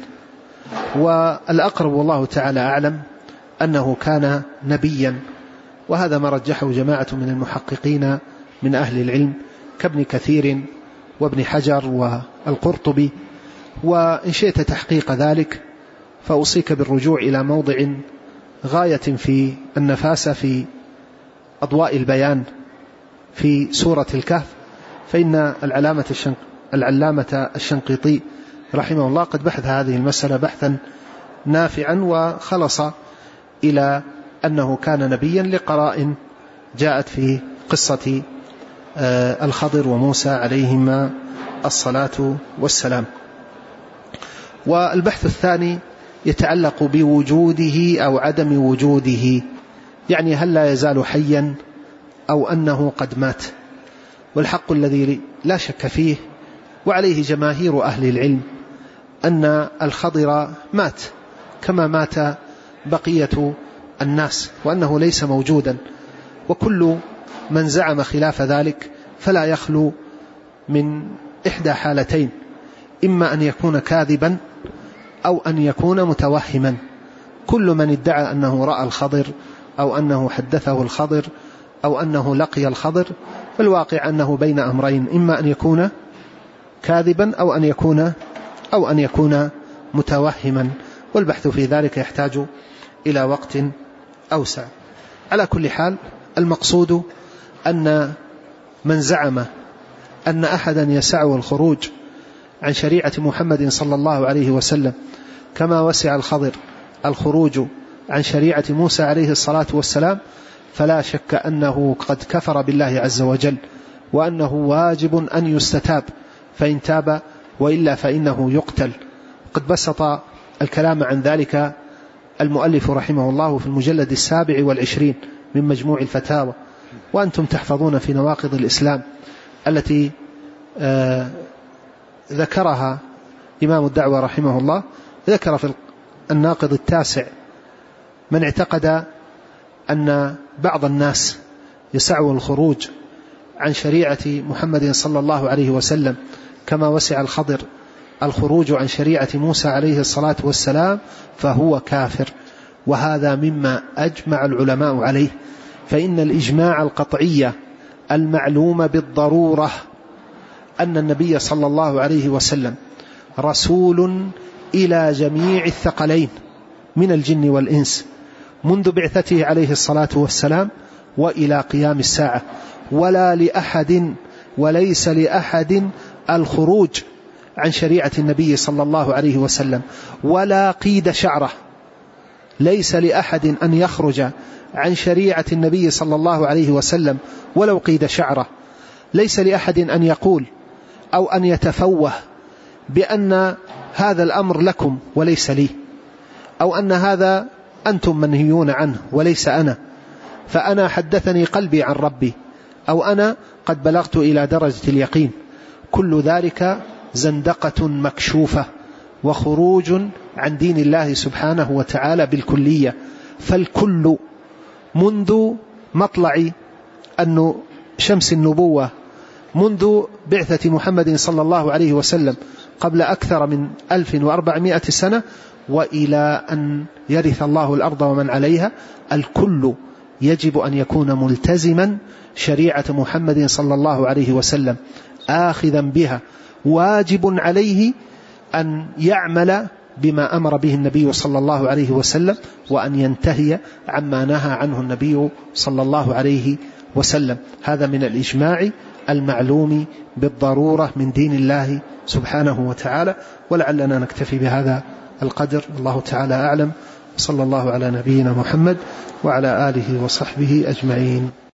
والأقرب والله تعالى أعلم أنه كان نبيا، وهذا ما رجحه جماعة من المحققين من أهل العلم كابن كثير وابن حجر والقرطبي. وإن شئت تحقيق ذلك فأوصيك بالرجوع إلى موضع غاية في النفاسة في أضواء البيان في سورة الكهف، فإن العلامة الشنق العلامة الشنقيطي رحمه الله قد بحث هذه المسألة بحثا نافعا، وخلص إلى أنه كان نبيا لقراء جاءت في قصة الخضر وموسى عليهما الصلاة والسلام. والبحث الثاني يتعلق بوجوده أو عدم وجوده، يعني هل لا يزال حيا أو أنه قد مات. والحق الذي لا شك فيه وعليه جماهير أهل العلم أن الخضر مات كما مات بقية الناس، وأنه ليس موجودا. وكل من زعم خلاف ذلك فلا يخلو من إحدى حالتين: إما أن يكون كاذبا أو أن يكون متوهما. كل من ادعى أنه رأى الخضر أو أنه حدثه الخضر أو أنه لقي الخضر، فالواقع أنه بين أمرين: إما أن يكون كاذبا أو أن يكون أو أن يكون متوهما، والبحث في ذلك يحتاج إلى وقت أوسع. على كل حال، المقصود أن من زعم أن أحدا يسعه الخروج عن شريعة محمد صلى الله عليه وسلم كما وسع الخضر الخروج عن شريعة موسى عليه الصلاة والسلام، فلا شك أنه قد كفر بالله عز وجل، وأنه واجب أن يستتاب، فإن تاب وإلا فإنه يقتل. قد بسط الكلام عن ذلك المؤلف رحمه الله في المجلد السابع والعشرين من مجموع الفتاوى، وأنتم تحفظون في نواقض الإسلام التي آه ذكرها إمام الدعوة رحمه الله. ذكر في الناقض التاسع من اعتقد أن بعض الناس يسعه الخروج عن شريعة محمد صلى الله عليه وسلم كما وسع الخضر الخروج عن شريعة موسى عليه الصلاة والسلام، فهو كافر. وهذا مما أجمع العلماء عليه، فإن الإجماع القطعي المعلوم بالضرورة أن النبي صلى الله عليه وسلم رسول إلى جميع الثقلين من الجن والإنس منذ بعثته عليه الصلاة والسلام وإلى قيام الساعة، ولا لأحد وليس لأحد الخروج عن شريعة النبي صلى الله عليه وسلم ولا قيد شعره. ليس لأحد أن يخرج عن شريعة النبي صلى الله عليه وسلم ولو قيد شعره. ليس لأحد أن يقول أو أن يتفوه بأن هذا الأمر لكم وليس لي، أو أن هذا أنتم منهيون عنه وليس أنا، فأنا حدثني قلبي عن ربي، أو أنا قد بلغت إلى درجة اليقين. كل ذلك زندقة مكشوفة وخروج عن دين الله سبحانه وتعالى بالكلية. فالكل منذ مطلع أنه شمس النبوة، منذ بعثة محمد صلى الله عليه وسلم قبل أكثر من ألف وأربعمائة سنة وإلى أن يرث الله الأرض ومن عليها، الكل يجب أن يكون ملتزما شريعة محمد صلى الله عليه وسلم آخذا بها، واجب عليه أن يعمل بما أمر به النبي صلى الله عليه وسلم، وأن ينتهي عما نهى عنه النبي صلى الله عليه وسلم. هذا من الإجماع المعلوم بالضرورة من دين الله سبحانه وتعالى. ولعلنا نكتفي بهذا القدر، الله تعالى أعلم. صلى الله على نبينا محمد وعلى آله وصحبه أجمعين.